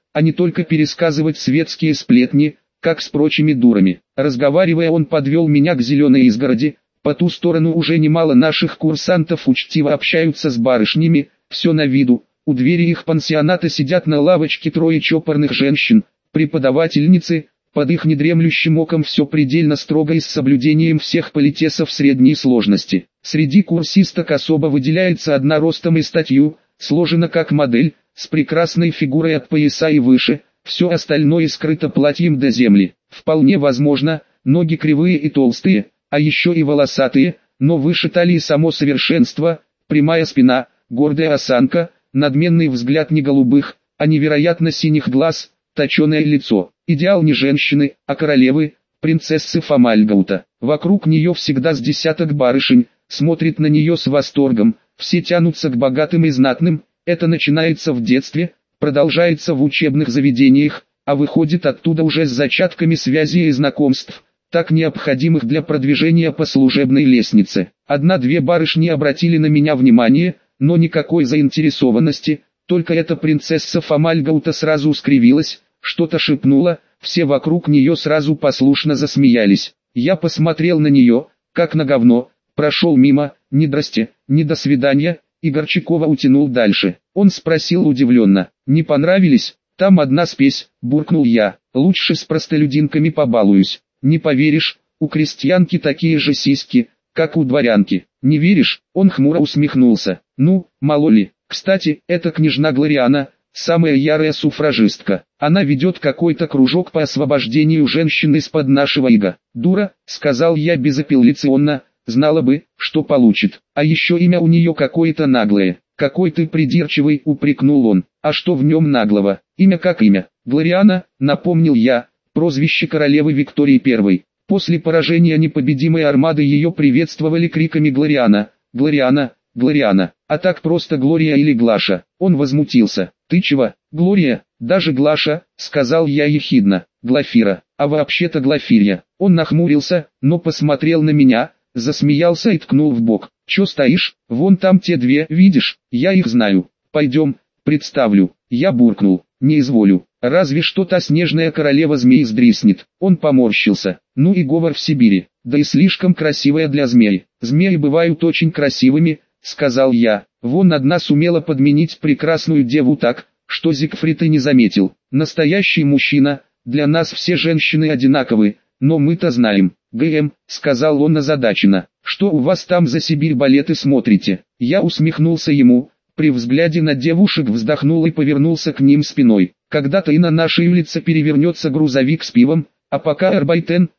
а не только пересказывать светские сплетни, как с прочими дурами. Разговаривая, он подвел меня к зеленой изгороди. По ту сторону уже немало наших курсантов учтиво общаются с барышнями, все на виду. У двери их пансионата сидят на лавочке трое чопорных женщин, преподавательницы. Под их недремлющим оком все предельно строго и с соблюдением всех политесов средней сложности. Среди курсисток особо выделяется одна ростом и статью, сложена как модель, с прекрасной фигурой от пояса и выше, все остальное скрыто платьем до земли. Вполне возможно, ноги кривые и толстые, а еще и волосатые, но выше талии само совершенство, прямая спина, гордая осанка, надменный взгляд не голубых, а невероятно синих глаз, точеное лицо. Идеал не женщины, а королевы, принцессы Фомальгаута. Вокруг нее всегда с десяток барышень, смотрит на нее с восторгом, все тянутся к богатым и знатным, это начинается в детстве, продолжается в учебных заведениях, а выходит оттуда уже с зачатками связей и знакомств, так необходимых для продвижения по служебной лестнице. Одна-две барышни обратили на меня внимание, но никакой заинтересованности, только эта принцесса Фомальгаута сразу скривилась, что-то шепнула, все вокруг нее сразу послушно засмеялись. Я посмотрел на нее, как на говно, прошел мимо, ни здрасте, ни до свидания, и Горчакова утянул дальше. Он спросил удивленно, не понравились? Там одна спесь, буркнул я, лучше с простолюдинками побалуюсь. Не поверишь, у крестьянки такие же сиськи, как у дворянки. Не веришь? Он хмуро усмехнулся. Ну, мало ли. Кстати, это княжна Глориана, самая ярая суфражистка. Она ведет какой-то кружок по освобождению женщин из-под нашего ига. Дура, сказал я безапелляционно, знала бы, что получит. А еще имя у нее какое-то наглое. Какой ты придирчивый, упрекнул он. А что в нем наглого? Имя как имя. Глориана, напомнил я, прозвище королевы Виктории I. После поражения непобедимой армады ее приветствовали криками «Глориана! Глориана! Глориана!» А так просто Глория или Глаша. Он возмутился. «Ты чего, Глория, даже Глаша?» — сказал я ехидно. «Глафира, а вообще-то Глафирья». Он нахмурился, но посмотрел на меня, засмеялся и ткнул в бок. «Чё стоишь? Вон там те две, видишь? Я их знаю. Пойдем, представлю». Я буркнул. «Не изволю. Разве что та снежная королева змей сдриснет». Он поморщился. «Ну и говор в Сибири, да и слишком красивая для змей. Змеи бывают очень красивыми», — сказал я. «Вон одна сумела подменить прекрасную деву так, что Зигфрид и не заметил. Настоящий мужчина, для нас все женщины одинаковы, но мы-то знаем». «ГМ», — сказал он озадаченно, — «что у вас там за Сибирь балеты смотрите?» Я усмехнулся ему, при взгляде на девушек вздохнул и повернулся к ним спиной. «Когда-то и на нашей улице перевернется грузовик с пивом, а пока арбайтен,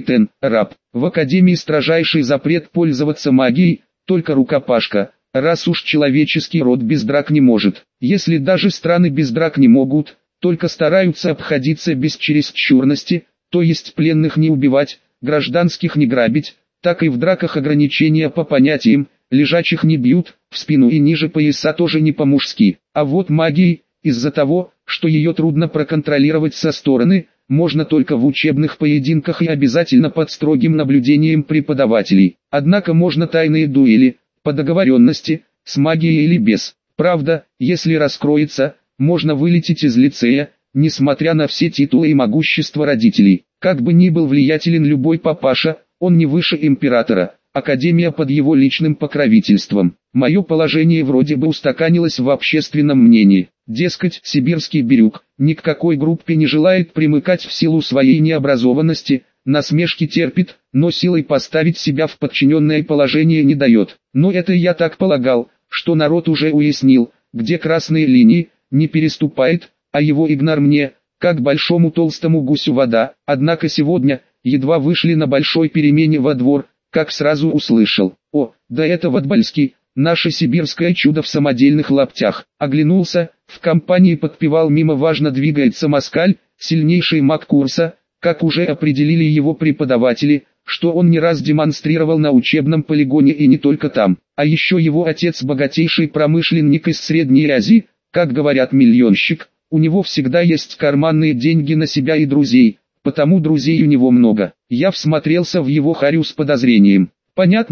раб. В академии строжайший запрет пользоваться магией, только рукопашка, раз уж человеческий род без драк не может. Если даже страны без драк не могут, только стараются обходиться без чересчурности, то есть пленных не убивать, гражданских не грабить, так и в драках ограничения по понятиям, лежачих не бьют, в спину и ниже пояса тоже не по-мужски. А вот магией, из-за того, что ее трудно проконтролировать со стороны, можно только в учебных поединках и обязательно под строгим наблюдением преподавателей. Однако можно тайные дуэли, по договоренности, с магией или без. Правда, если раскроется, можно вылететь из лицея, несмотря на все титулы и могущество родителей. Как бы ни был влиятелен любой папаша, он не выше императора. Академия под его личным покровительством. Мое положение вроде бы устаканилось в общественном мнении. Дескать, сибирский бирюк ни к какой группе не желает примыкать в силу своей необразованности, насмешки терпит, но силой поставить себя в подчиненное положение не дает. Но это я так полагал, что народ уже уяснил, где красные линии, не переступает, а его игнор мне, как большому толстому гусю вода. Однако сегодня, едва вышли на большой перемене во двор, как сразу услышал: «О, да это Ватбальский, наше сибирское чудо в самодельных лаптях». Оглянулся, в компании подпевал мимо важно двигается москаль, сильнейший маг курса, как уже определили его преподаватели, что он не раз демонстрировал на учебном полигоне и не только там. А еще его отец богатейший промышленник из Средней Азии, как говорят миллионщик, у него всегда есть карманные деньги на себя и друзей. Потому друзей у него много. Я всмотрелся в его харю с подозрением. Понятно,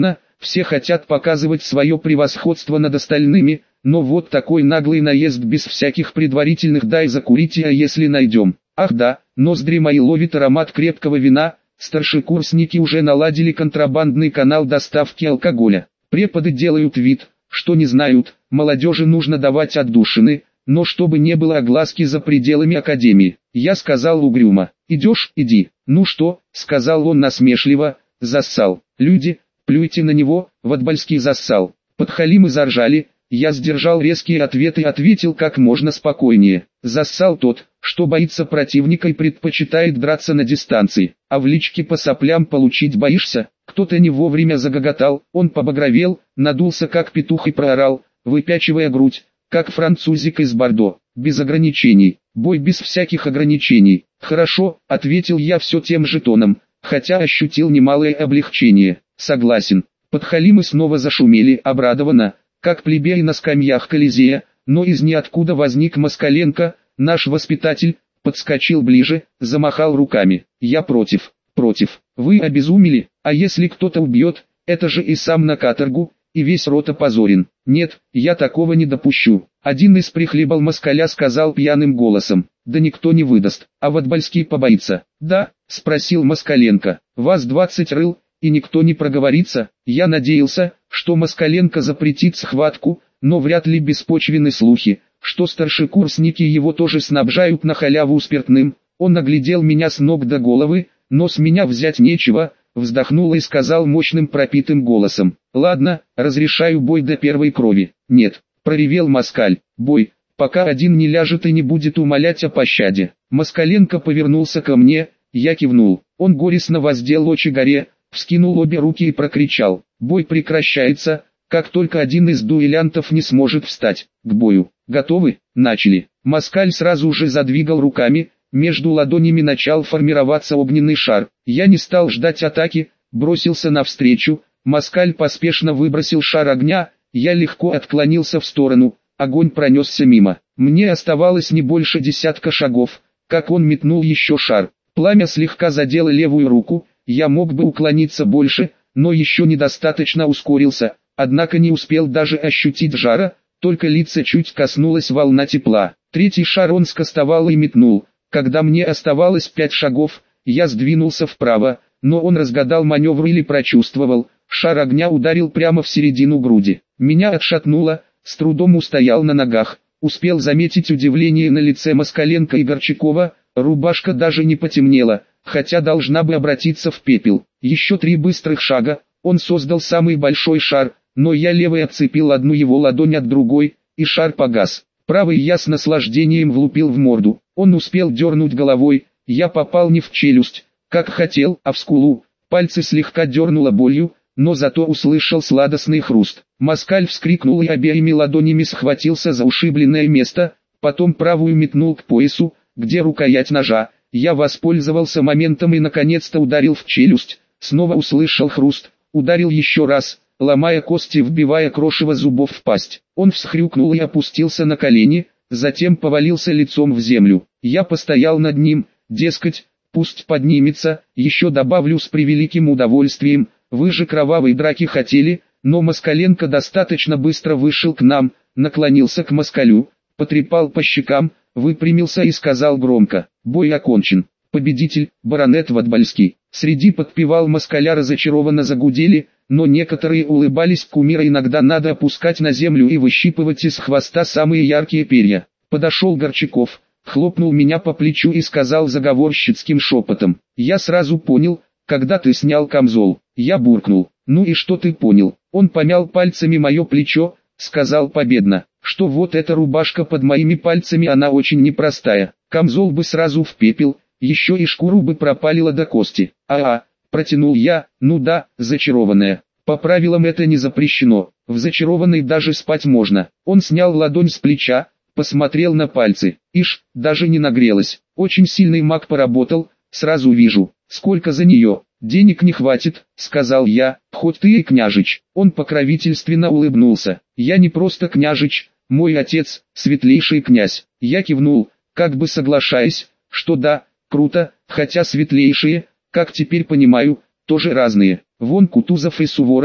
Все хотят показывать свое превосходство над остальными, но вот такой наглый наезд без всяких предварительных «дай закурить, а если найдем». Ах да, ноздри мои ловит аромат крепкого вина, старшекурсники уже наладили контрабандный канал доставки алкоголя. Преподы делают вид, что не знают, молодежи нужно давать отдушины, но чтобы не было огласки за пределами академии. Я сказал угрюмо: «Идешь, иди». «Ну что», — сказал он насмешливо, — «зассал». «Люди, плюйте на него», — Ватбальский зассал. Подхалимы заржали, я сдержал резкие ответы и ответил как можно спокойнее. Зассал тот, что боится противника и предпочитает драться на дистанции. А в личке по соплям получить боишься? Кто-то не вовремя загоготал, он побагровел, надулся как петух и проорал, выпячивая грудь, как французик из Бордо. Без ограничений, бой без всяких ограничений. «Хорошо», — ответил я все тем же тоном, хотя ощутил немалое облегчение. «Согласен». Подхалимы снова зашумели обрадованно, как плебеи на скамьях Колизея, но из ниоткуда возник Москаленко, наш воспитатель, подскочил ближе, замахал руками. «Я против, против. Вы обезумели, а если кто-то убьет, это же и сам на каторгу, и весь род опозорен. Нет, я такого не допущу». Один из прихлебал москаля сказал пьяным голосом: «Да никто не выдаст, а Ватбальский побоится». «Да?» — спросил Москаленко. «Вас 20 рыл, и никто не проговорится». Я надеялся, что Москаленко запретит схватку, но вряд ли беспочвенны слухи, что старшекурсники его тоже снабжают на халяву спиртным. Он оглядел меня с ног до головы, но с меня взять нечего, вздохнул и сказал мощным пропитым голосом: «Ладно, разрешаю бой до первой крови». «Нет», — проревел москаль, — «бой, пока один не ляжет и не будет умолять о пощаде». Москаленко повернулся ко мне, я кивнул. Он горестно воздел очи горе, вскинул обе руки и прокричал: «Бой прекращается, как только один из дуэлянтов не сможет встать. К бою. Готовы?» Начали. Москаль сразу же задвигал руками, между ладонями начал формироваться огненный шар. Я не стал ждать атаки, бросился навстречу. Москаль поспешно выбросил шар огня, я легко отклонился в сторону, огонь пронесся мимо. Мне оставалось не больше десятка шагов, как он метнул еще шар. Пламя слегка задело левую руку, я мог бы уклониться больше, но еще недостаточно ускорился, однако не успел даже ощутить жара, только лица чуть коснулась волна тепла. Третий шар он скостовал и метнул. Когда мне оставалось 5 шагов, я сдвинулся вправо, но он разгадал маневр или прочувствовал. Шар огня ударил прямо в середину груди. Меня отшатнуло, с трудом устоял на ногах. Успел заметить удивление на лице Москаленко и Горчакова, рубашка даже не потемнела, хотя должна бы обратиться в пепел. Еще 3 быстрых шага, он создал самый большой шар, но я левой отцепил одну его ладонь от другой, и шар погас. Правый я с наслаждением влупил в морду. Он успел дернуть головой, я попал не в челюсть, как хотел, а в скулу. Пальцы слегка дернуло болью, но зато услышал сладостный хруст. Москаль вскрикнул и обеими ладонями схватился за ушибленное место, потом правую метнул к поясу, где рукоять ножа. Я воспользовался моментом и наконец-то ударил в челюсть, снова услышал хруст, ударил еще раз, ломая кости, вбивая крошево зубов в пасть. Он всхрюкнул и опустился на колени, затем повалился лицом в землю. Я постоял над ним, дескать, пусть поднимется, еще добавлю с превеликим удовольствием, вы же кровавой драки хотели, но Москаленко достаточно быстро вышел к нам, наклонился к москалю, потрепал по щекам, выпрямился и сказал громко: «Бой окончен. Победитель, баронет Ватбальский». Среди подпевал москаля разочарованно загудели, но некоторые улыбались. Кумира иногда надо опускать на землю и выщипывать из хвоста самые яркие перья. Подошел Горчаков, хлопнул меня по плечу и сказал заговорщицким шепотом: «Я сразу понял, когда ты снял камзол». Я буркнул: «Ну и что ты понял?» Он помял пальцами мое плечо, сказал победно, что вот эта рубашка под моими пальцами, она очень непростая. Камзол бы сразу в пепел, еще и шкуру бы пропалило до кости. Протянул я. «Ну да, зачарованная. По правилам это не запрещено, в зачарованной даже спать можно». Он снял ладонь с плеча, посмотрел на пальцы. Ишь, даже не нагрелась. Очень сильный маг поработал, сразу вижу. «Сколько за нее?» «Денег не хватит», — сказал я, — «хоть ты и княжич». Он покровительственно улыбнулся. «Я не просто княжич, мой отец, светлейший князь». Я кивнул, как бы соглашаясь, что да, круто, хотя светлейшие, как теперь понимаю, тоже разные. Вон Кутузов и Суворов,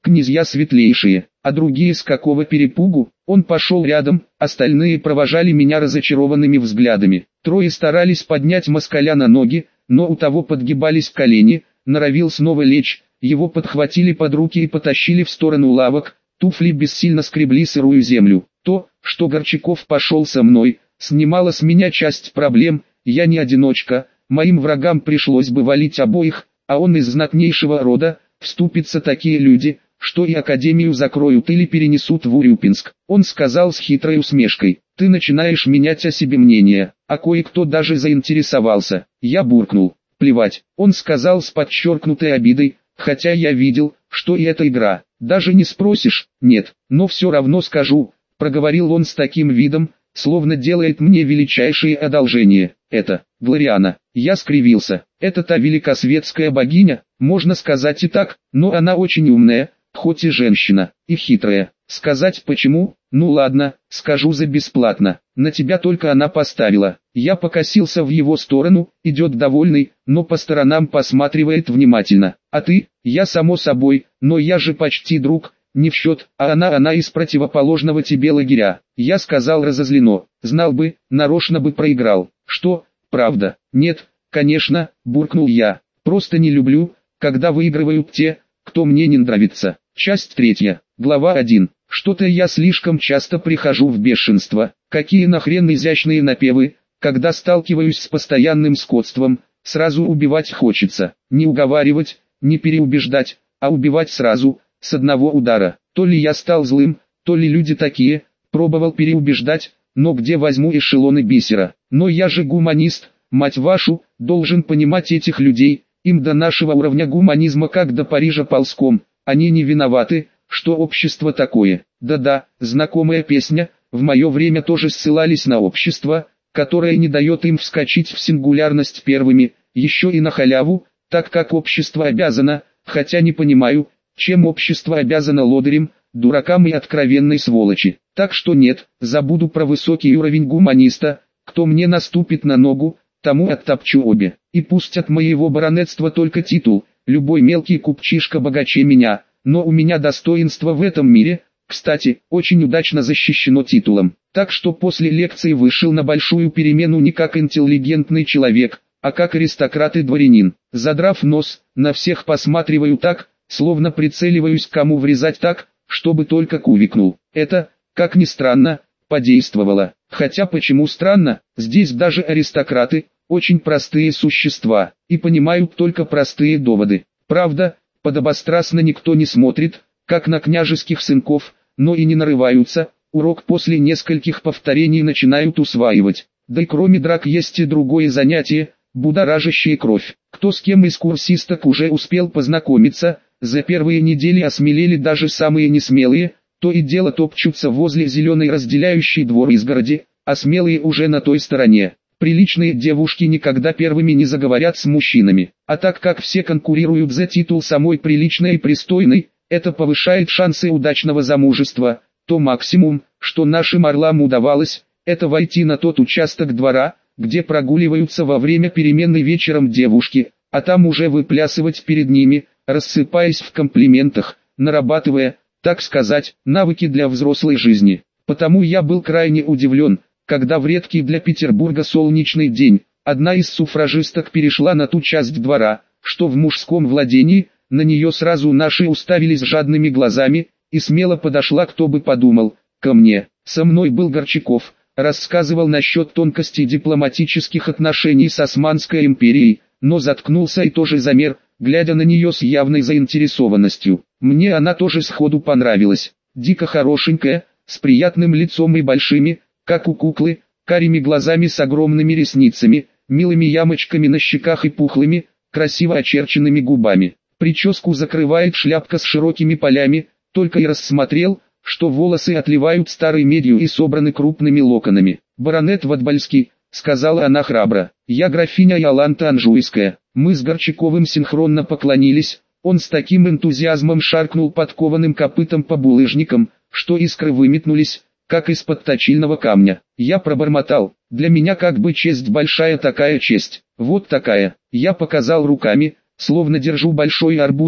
князья светлейшие, а другие с какого перепугу? Он пошел рядом, остальные провожали меня разочарованными взглядами. Трое старались поднять москаля на ноги, но у того подгибались колени, норовил снова лечь, его подхватили под руки и потащили в сторону лавок, туфли бессильно скребли сырую землю. То, что Горчаков пошел со мной, снимало с меня часть проблем, я не одиночка, моим врагам пришлось бы валить обоих, а он из знатнейшего рода, вступятся такие люди, что и академию закроют или перенесут в Урюпинск. Он сказал с хитрой усмешкой: ты начинаешь менять о себе мнение, а кое-кто даже заинтересовался. Я буркнул: плевать. Он сказал с подчеркнутой обидой, хотя я видел, что и эта игра. Даже не спросишь? Нет, но все равно скажу, проговорил он с таким видом, словно делает мне величайшее одолжение. Это Глориана. Я скривился. Это та великосветская богиня, можно сказать и так, но она очень умная, хоть и женщина, и хитрая. Сказать почему? Ну ладно, скажу за бесплатно. На тебя только она поставила. Я покосился в его сторону, идет довольный, но по сторонам посматривает внимательно. А ты? Я само собой, но я же почти друг, не в счет, а она из противоположного тебе лагеря. Я сказал разозлено, знал бы, нарочно бы проиграл. Что, правда? Нет, конечно, буркнул я. Просто не люблю, когда выигрывают те, кто мне не нравится. Часть 3. Глава 1. Что-то я слишком часто прихожу в бешенство. Какие нахрен изящные напевы, когда сталкиваюсь с постоянным скотством, сразу убивать хочется. Не уговаривать, не переубеждать, а убивать сразу, с одного удара. То ли я стал злым, то ли люди такие, пробовал переубеждать, но где возьму эшелоны бисера? Но я же гуманист, мать вашу, должен понимать этих людей, им до нашего уровня гуманизма как до Парижа ползком, они не виноваты, что общество такое. Да-да, знакомая песня, в мое время тоже ссылались на общество, которое не дает им вскочить в сингулярность первыми, еще и на халяву, так как общество обязано, хотя не понимаю, чем общество обязано лодырям, дуракам и откровенной сволочи. Так что нет, забуду про высокий уровень гуманиста, кто мне наступит на ногу, тому оттопчу обе. И пусть от моего баронетства только титул, любой мелкий купчишка богаче меня, но у меня достоинство в этом мире, кстати, очень удачно защищено титулом. Так что после лекции вышел на большую перемену не как интеллигентный человек, а как аристократ и дворянин. Задрав нос, на всех посматриваю так, словно прицеливаюсь кому врезать так, чтобы только кувикнул. Это, как ни странно, подействовало. Хотя почему странно, здесь даже аристократы, очень простые существа, и понимают только простые доводы. Правда, подобострастно никто не смотрит, как на княжеских сынков, но и не нарываются, урок после нескольких повторений начинают усваивать. Да и кроме драк есть и другое занятие, будоражащее кровь. Кто с кем из курсисток уже успел познакомиться, за первые недели осмелели даже самые несмелые, то и дело топчутся возле зеленой разделяющей двор изгороди, а смелые уже на той стороне. Приличные девушки никогда первыми не заговорят с мужчинами, а так как все конкурируют за титул самой приличной и пристойной, это повышает шансы удачного замужества, то максимум, что нашим орлам удавалось, это войти на тот участок двора, где прогуливаются во время перемены вечером девушки, а там уже выплясывать перед ними, рассыпаясь в комплиментах, нарабатывая, так сказать, навыки для взрослой жизни. Потому я был крайне удивлен, когда в редкий для Петербурга солнечный день, одна из суфражисток перешла на ту часть двора, что в мужском владении, на нее сразу наши уставились жадными глазами, и смело подошла, кто бы подумал, ко мне. Со мной был Горчаков, рассказывал насчет тонкостей дипломатических отношений с Османской империей, но заткнулся и тоже замер, глядя на нее с явной заинтересованностью. Мне она тоже сходу понравилась, дико хорошенькая, с приятным лицом и большими, как у куклы, карими глазами с огромными ресницами, милыми ямочками на щеках и пухлыми, красиво очерченными губами. Прическу закрывает шляпка с широкими полями, только и рассмотрел, что волосы отливают старой медью и собраны крупными локонами. «Баронет Ватбальский», — сказала она храбро, — «я графиня Иоланта Анжуйская». Мы с Горчаковым синхронно поклонились, он с таким энтузиазмом шаркнул подкованным копытом по булыжникам, что искры выметнулись, как из-под точильного камня. Я пробормотал: для меня как бы честь большая, такая честь. Вот такая. Я показал руками, словно держу большой арбуз,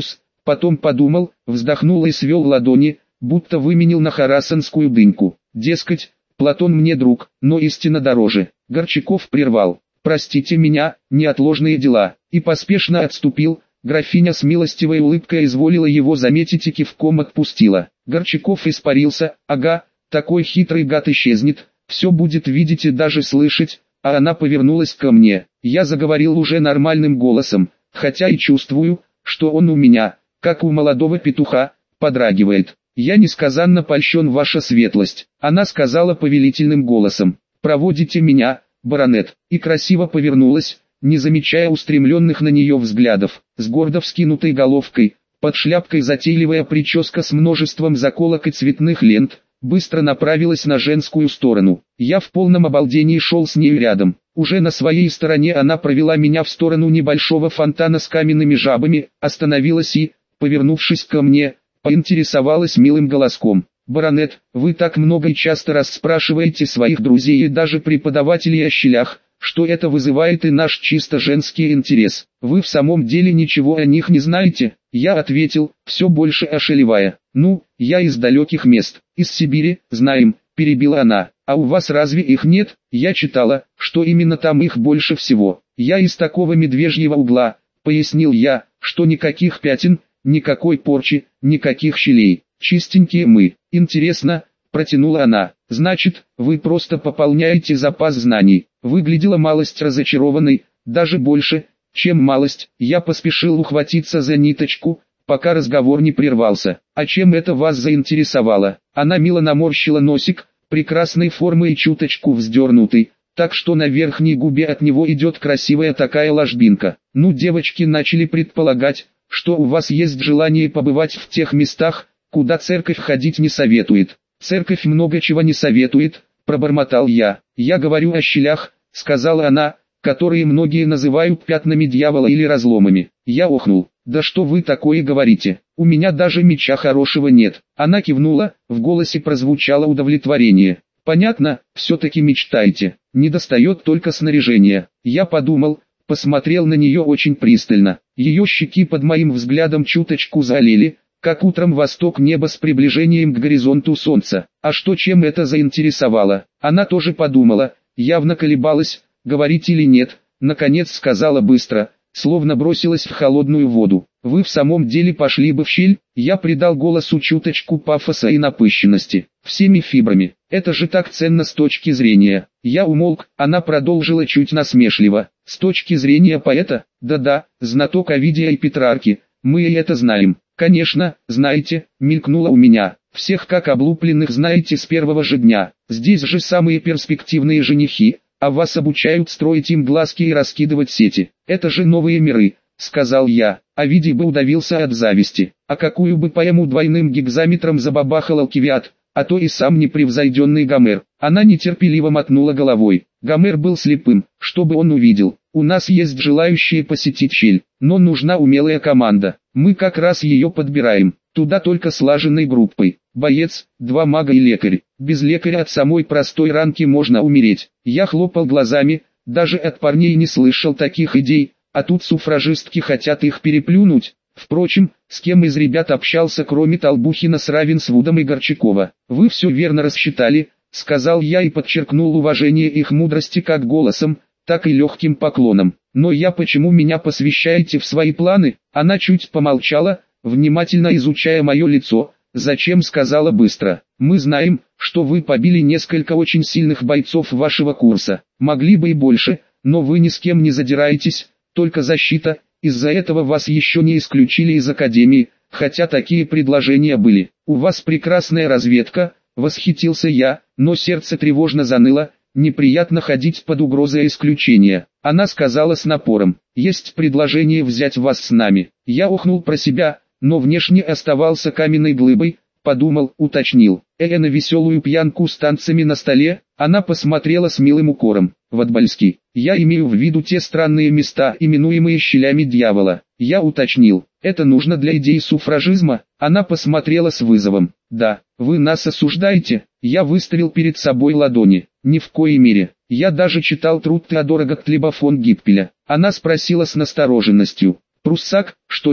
Потом подумал, вздохнул и свел ладони, будто выменил на харасанскую дыньку. Дескать, Платон мне друг, но истина дороже. Горчаков прервал: «Простите меня, неотложные дела», и поспешно отступил. Графиня с милостивой улыбкой изволила его заметить и кивком отпустила. Горчаков испарился. «Ага, такой хитрый гад исчезнет, все будет видеть и даже слышать», а она повернулась ко мне. Я заговорил уже нормальным голосом, хотя и чувствую, что он у меня, как у молодого петуха, подрагивает. «Я несказанно польщен, ваша светлость», она сказала повелительным голосом. «Проводите меня, баронет», и красиво повернулась, не замечая устремленных на нее взглядов. С гордо вскинутой головкой, под шляпкой затейливая прическа с множеством заколок и цветных лент, быстро направилась на женскую сторону. Я в полном обалдении шел с нею рядом. Уже на своей стороне она провела меня в сторону небольшого фонтана с каменными жабами, остановилась и, повернувшись ко мне, поинтересовалась милым голоском: «Баронет, вы так много и часто расспрашиваете своих друзей и даже преподавателей о щелях, что это вызывает и наш чисто женский интерес. Вы в самом деле ничего о них не знаете?» Я ответил, все больше ошалевая. «Ну, я из далеких мест, из Сибири, знаем», перебила она. «А у вас разве их нет?» Я читала, что именно там их больше всего. «Я из такого медвежьего угла», пояснил я, «что никаких пятен, никакой порчи, никаких щелей. Чистенькие мы». «Интересно», протянула она. «Значит, вы просто пополняете запас знаний». Выглядела малость разочарованной, даже больше, чем малость. Я поспешил ухватиться за ниточку, пока разговор не прервался. «А чем это вас заинтересовало?» Она мило наморщила носик, прекрасной формы и чуточку вздернутый, так что на верхней губе от него идет красивая такая ложбинка. «Ну, девочки начали предполагать, что у вас есть желание побывать в тех местах, куда церковь ходить не советует». «Церковь много чего не советует», пробормотал я. «Я говорю о щелях», сказала она, «которые многие называют пятнами дьявола или разломами». Я охнул. «Да что вы такое говорите? У меня даже меча хорошего нет». Она кивнула, в голосе прозвучало удовлетворение. «Понятно, все-таки мечтаете. Недостает только снаряжения». Я подумал, посмотрел на нее очень пристально. Ее щеки под моим взглядом чуточку залили, как утром восток неба с приближением к горизонту солнца. А что, чем это заинтересовало? Она тоже подумала, явно колебалась, говорить или нет, наконец сказала быстро, словно бросилась в холодную воду. «Вы в самом деле пошли бы в щель?» Я придал голосу чуточку пафоса и напыщенности. «Всеми фибрами. Это же так ценно с точки зрения». Я умолк, она продолжила чуть насмешливо. «С точки зрения поэта? Да-да, знаток Овидия и Петрарки, мы и это знаем». «Конечно, знаете», мелькнуло у меня. «Всех как облупленных знаете с первого же дня. Здесь же самые перспективные женихи, а вас обучают строить им глазки и раскидывать сети. Это же новые миры», сказал я. Овидий бы удавился от зависти. А какую бы поэму двойным гекзаметром забабахал Алкивиад, а то и сам непревзойденный Гомер. Она нетерпеливо мотнула головой. Гомер был слепым, чтобы он увидел. «У нас есть желающие посетить щель, но нужна умелая команда. Мы как раз ее подбираем. Туда только слаженной группой. Боец, 2 мага и лекарь. Без лекаря от самой простой ранки можно умереть». Я хлопал глазами, даже от парней не слышал таких идей, а тут суфражистки хотят их переплюнуть. Впрочем, с кем из ребят общался, кроме Толбухина с Равенсвудом и Горчакова? «Вы все верно рассчитали», сказал я и подчеркнул уважение их мудрости как голосом, так и легким поклоном. «Но почему меня посвящаете в свои планы?» Она чуть помолчала, внимательно изучая мое лицо, «Зачем?» сказала быстро. «Мы знаем, что вы побили несколько очень сильных бойцов вашего курса. Могли бы и больше, но вы ни с кем не задираетесь, только защита. Из-за этого вас еще не исключили из академии, хотя такие предложения были. У вас прекрасная разведка», восхитился я, но сердце тревожно заныло. Неприятно ходить под угрозой исключения. Она сказала с напором: «Есть предложение взять вас с нами». Я охнул про себя, но внешне оставался каменной глыбой, подумал, уточнил. На веселую пьянку с танцами на столе?» Она посмотрела с милым укором. «В Отбальский. Я имею в виду те странные места, именуемые щелями дьявола». Я уточнил. «Это нужно для идеи суфражизма?» Она посмотрела с вызовом. «Да, вы нас осуждаете?» Я выставил перед собой ладони. «Ни в коей мере. Я даже читал труд Теодора Готлиба фон Гиппеля». Она спросила с настороженностью. «Пруссак, что ли?»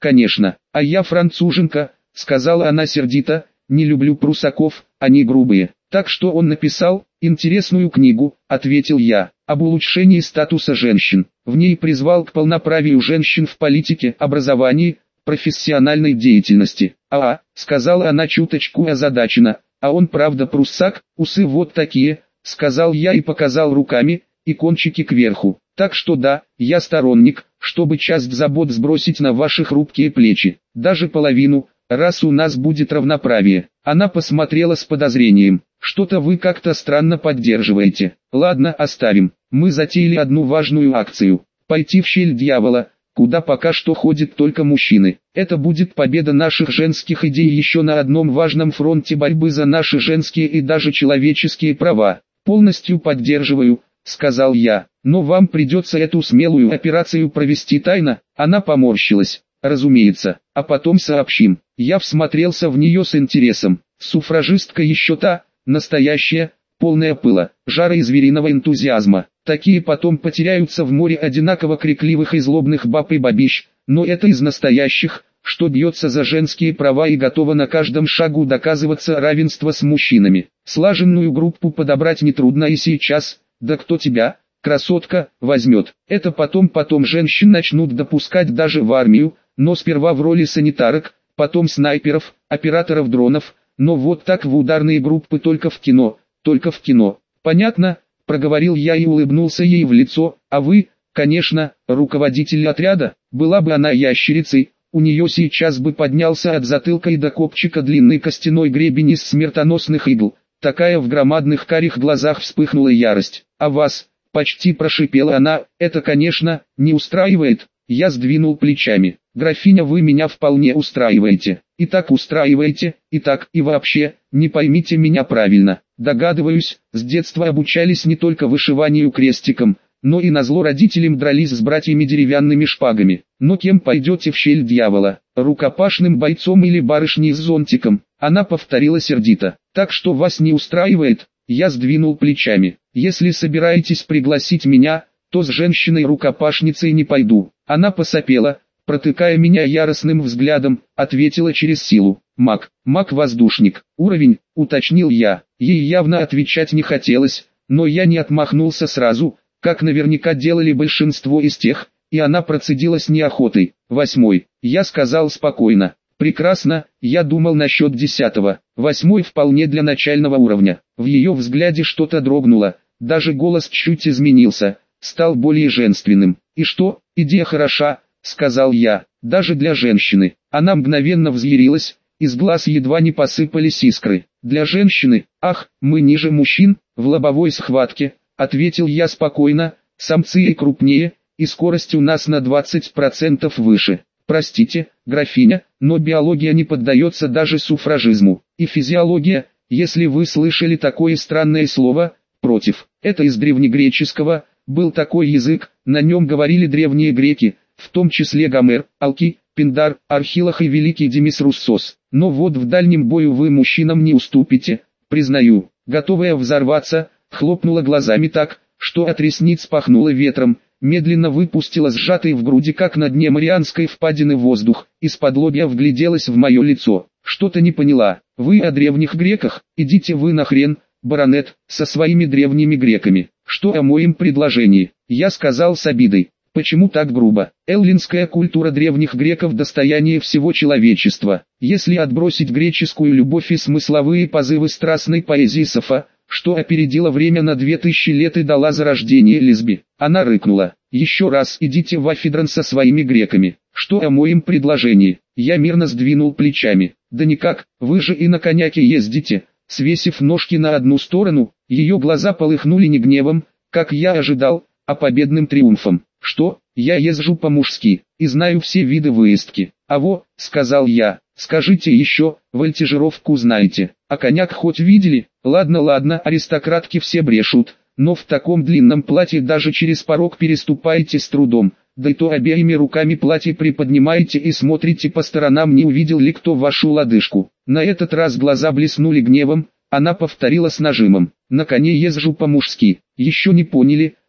конечно, а я француженка, сказала она сердито, не люблю прусаков, они грубые. Так что он написал интересную книгу, ответил я, об улучшении статуса женщин. В ней призвал к полноправию женщин в политике, образовании, профессиональной деятельности. Сказала она чуточку озадаченно, а он правда пруссак, усы вот такие, сказал я и показал руками, и кончики кверху. Так что да, я сторонник, чтобы часть забот сбросить на ваши хрупкие плечи, даже половину, раз у нас будет равноправие. Она посмотрела с подозрением. Что-то вы как-то странно поддерживаете. Ладно, оставим. Мы затеяли одну важную акцию. Пойти в щель дьявола, куда пока что ходят только мужчины. Это будет победа наших женских идей еще на одном важном фронте борьбы за наши женские и даже человеческие права. Полностью поддерживаю, сказал я. Но вам придется эту смелую операцию провести тайно. Она поморщилась. Разумеется, а потом сообщим. Я всмотрелся в нее с интересом. Суфражистка еще та, настоящая, полная пыла, жара и звериного энтузиазма. Такие потом потеряются в море одинаково крикливых и злобных баб и бабищ, но это из настоящих, что бьется за женские права и готова на каждом шагу доказываться равенство с мужчинами. Слаженную группу подобрать нетрудно и сейчас, да кто тебя, красотка, возьмет. Это потом женщин начнут допускать даже в армию, но сперва в роли санитарок, потом снайперов, операторов дронов, но вот так в ударные группы только в кино, только в кино. Понятно, проговорил я и улыбнулся ей в лицо, а вы, конечно, руководитель отряда, была бы она ящерицей, у нее сейчас бы поднялся от затылка и до копчика длинный костяной гребень из смертоносных игл, такая в громадных карих глазах вспыхнула ярость. А вас, почти прошипела она, это конечно, не устраивает. Я сдвинул плечами. Графиня, вы меня вполне устраиваете. И так устраиваете, и так, и вообще, не поймите меня правильно. Догадываюсь, с детства обучались не только вышиванию крестиком, но и назло родителям дрались с братьями деревянными шпагами. Но кем пойдете в щель дьявола? Рукопашным бойцом или барышней с зонтиком? Она повторила сердито. Так что вас не устраивает? Я сдвинул плечами. Если собираетесь пригласить меня, то с женщиной-рукопашницей не пойду. Она посопела, протыкая меня яростным взглядом, ответила через силу. Маг-воздушник. Уровень, уточнил я. Ей явно отвечать не хотелось, но я не отмахнулся сразу, как наверняка делали большинство из тех, и она процедила с неохотой. 8. Я сказал спокойно. Прекрасно, я думал насчет 10-го. 8 вполне для начального уровня. В ее взгляде что-то дрогнуло, даже голос чуть изменился, стал более женственным. И что, идея хороша, сказал я, даже для женщины. Она мгновенно взъярилась, из глаз едва не посыпались искры. Для женщины, ах, мы ниже мужчин, в лобовой схватке, ответил я спокойно, самцы и крупнее, и скорость у нас на 20% выше. Простите, графиня, но биология не поддается даже суфражизму. И физиология, если вы слышали такое странное слово, против. Это из древнегреческого, был такой язык, на нем говорили древние греки, в том числе Гомер, Алки, Пиндар, Архилах и великий Демис Руссос. Но вот в дальнем бою вы мужчинам не уступите, признаю. Готовая взорваться, хлопнула глазами так, что от ресниц пахнуло ветром, медленно выпустила сжатый в груди как на дне Марианской впадины воздух, из-под лобья вгляделась в мое лицо. Что-то не поняла. Вы о древних греках? Идите вы нахрен, баронет, со своими древними греками. Что о моем предложении? Я сказал с обидой. Почему так грубо? Эллинская культура древних греков – достояние всего человечества. Если отбросить греческую любовь и смысловые позывы страстной поэзии Софа, что опередило время на 2000 лет и дала зарождение лесби. Она рыкнула. Еще раз идите в Афидрон со своими греками. Что о моем предложении? Я мирно сдвинул плечами. Да никак, вы же и на коняке ездите. Свесив ножки на одну сторону, ее глаза полыхнули не гневом, как я ожидал, а победным триумфом. Что, я езжу по-мужски, и знаю все виды выездки. А во, сказал я, скажите еще, вольтежировку знаете, а коньяк хоть видели? Ладно, аристократки все брешут, но в таком длинном платье даже через порог переступаете с трудом, да и то обеими руками платье приподнимаете и смотрите по сторонам, не увидел ли кто вашу лодыжку. На этот раз глаза блеснули гневом, она повторила с нажимом, на коне езжу по-мужски, еще не поняли,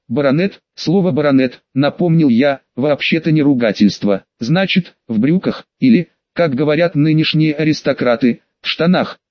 Баронет, слово баронет, напомнил я, вообще-то не ругательство. Значит, в брюках, или, как говорят нынешние аристократы, в штанах.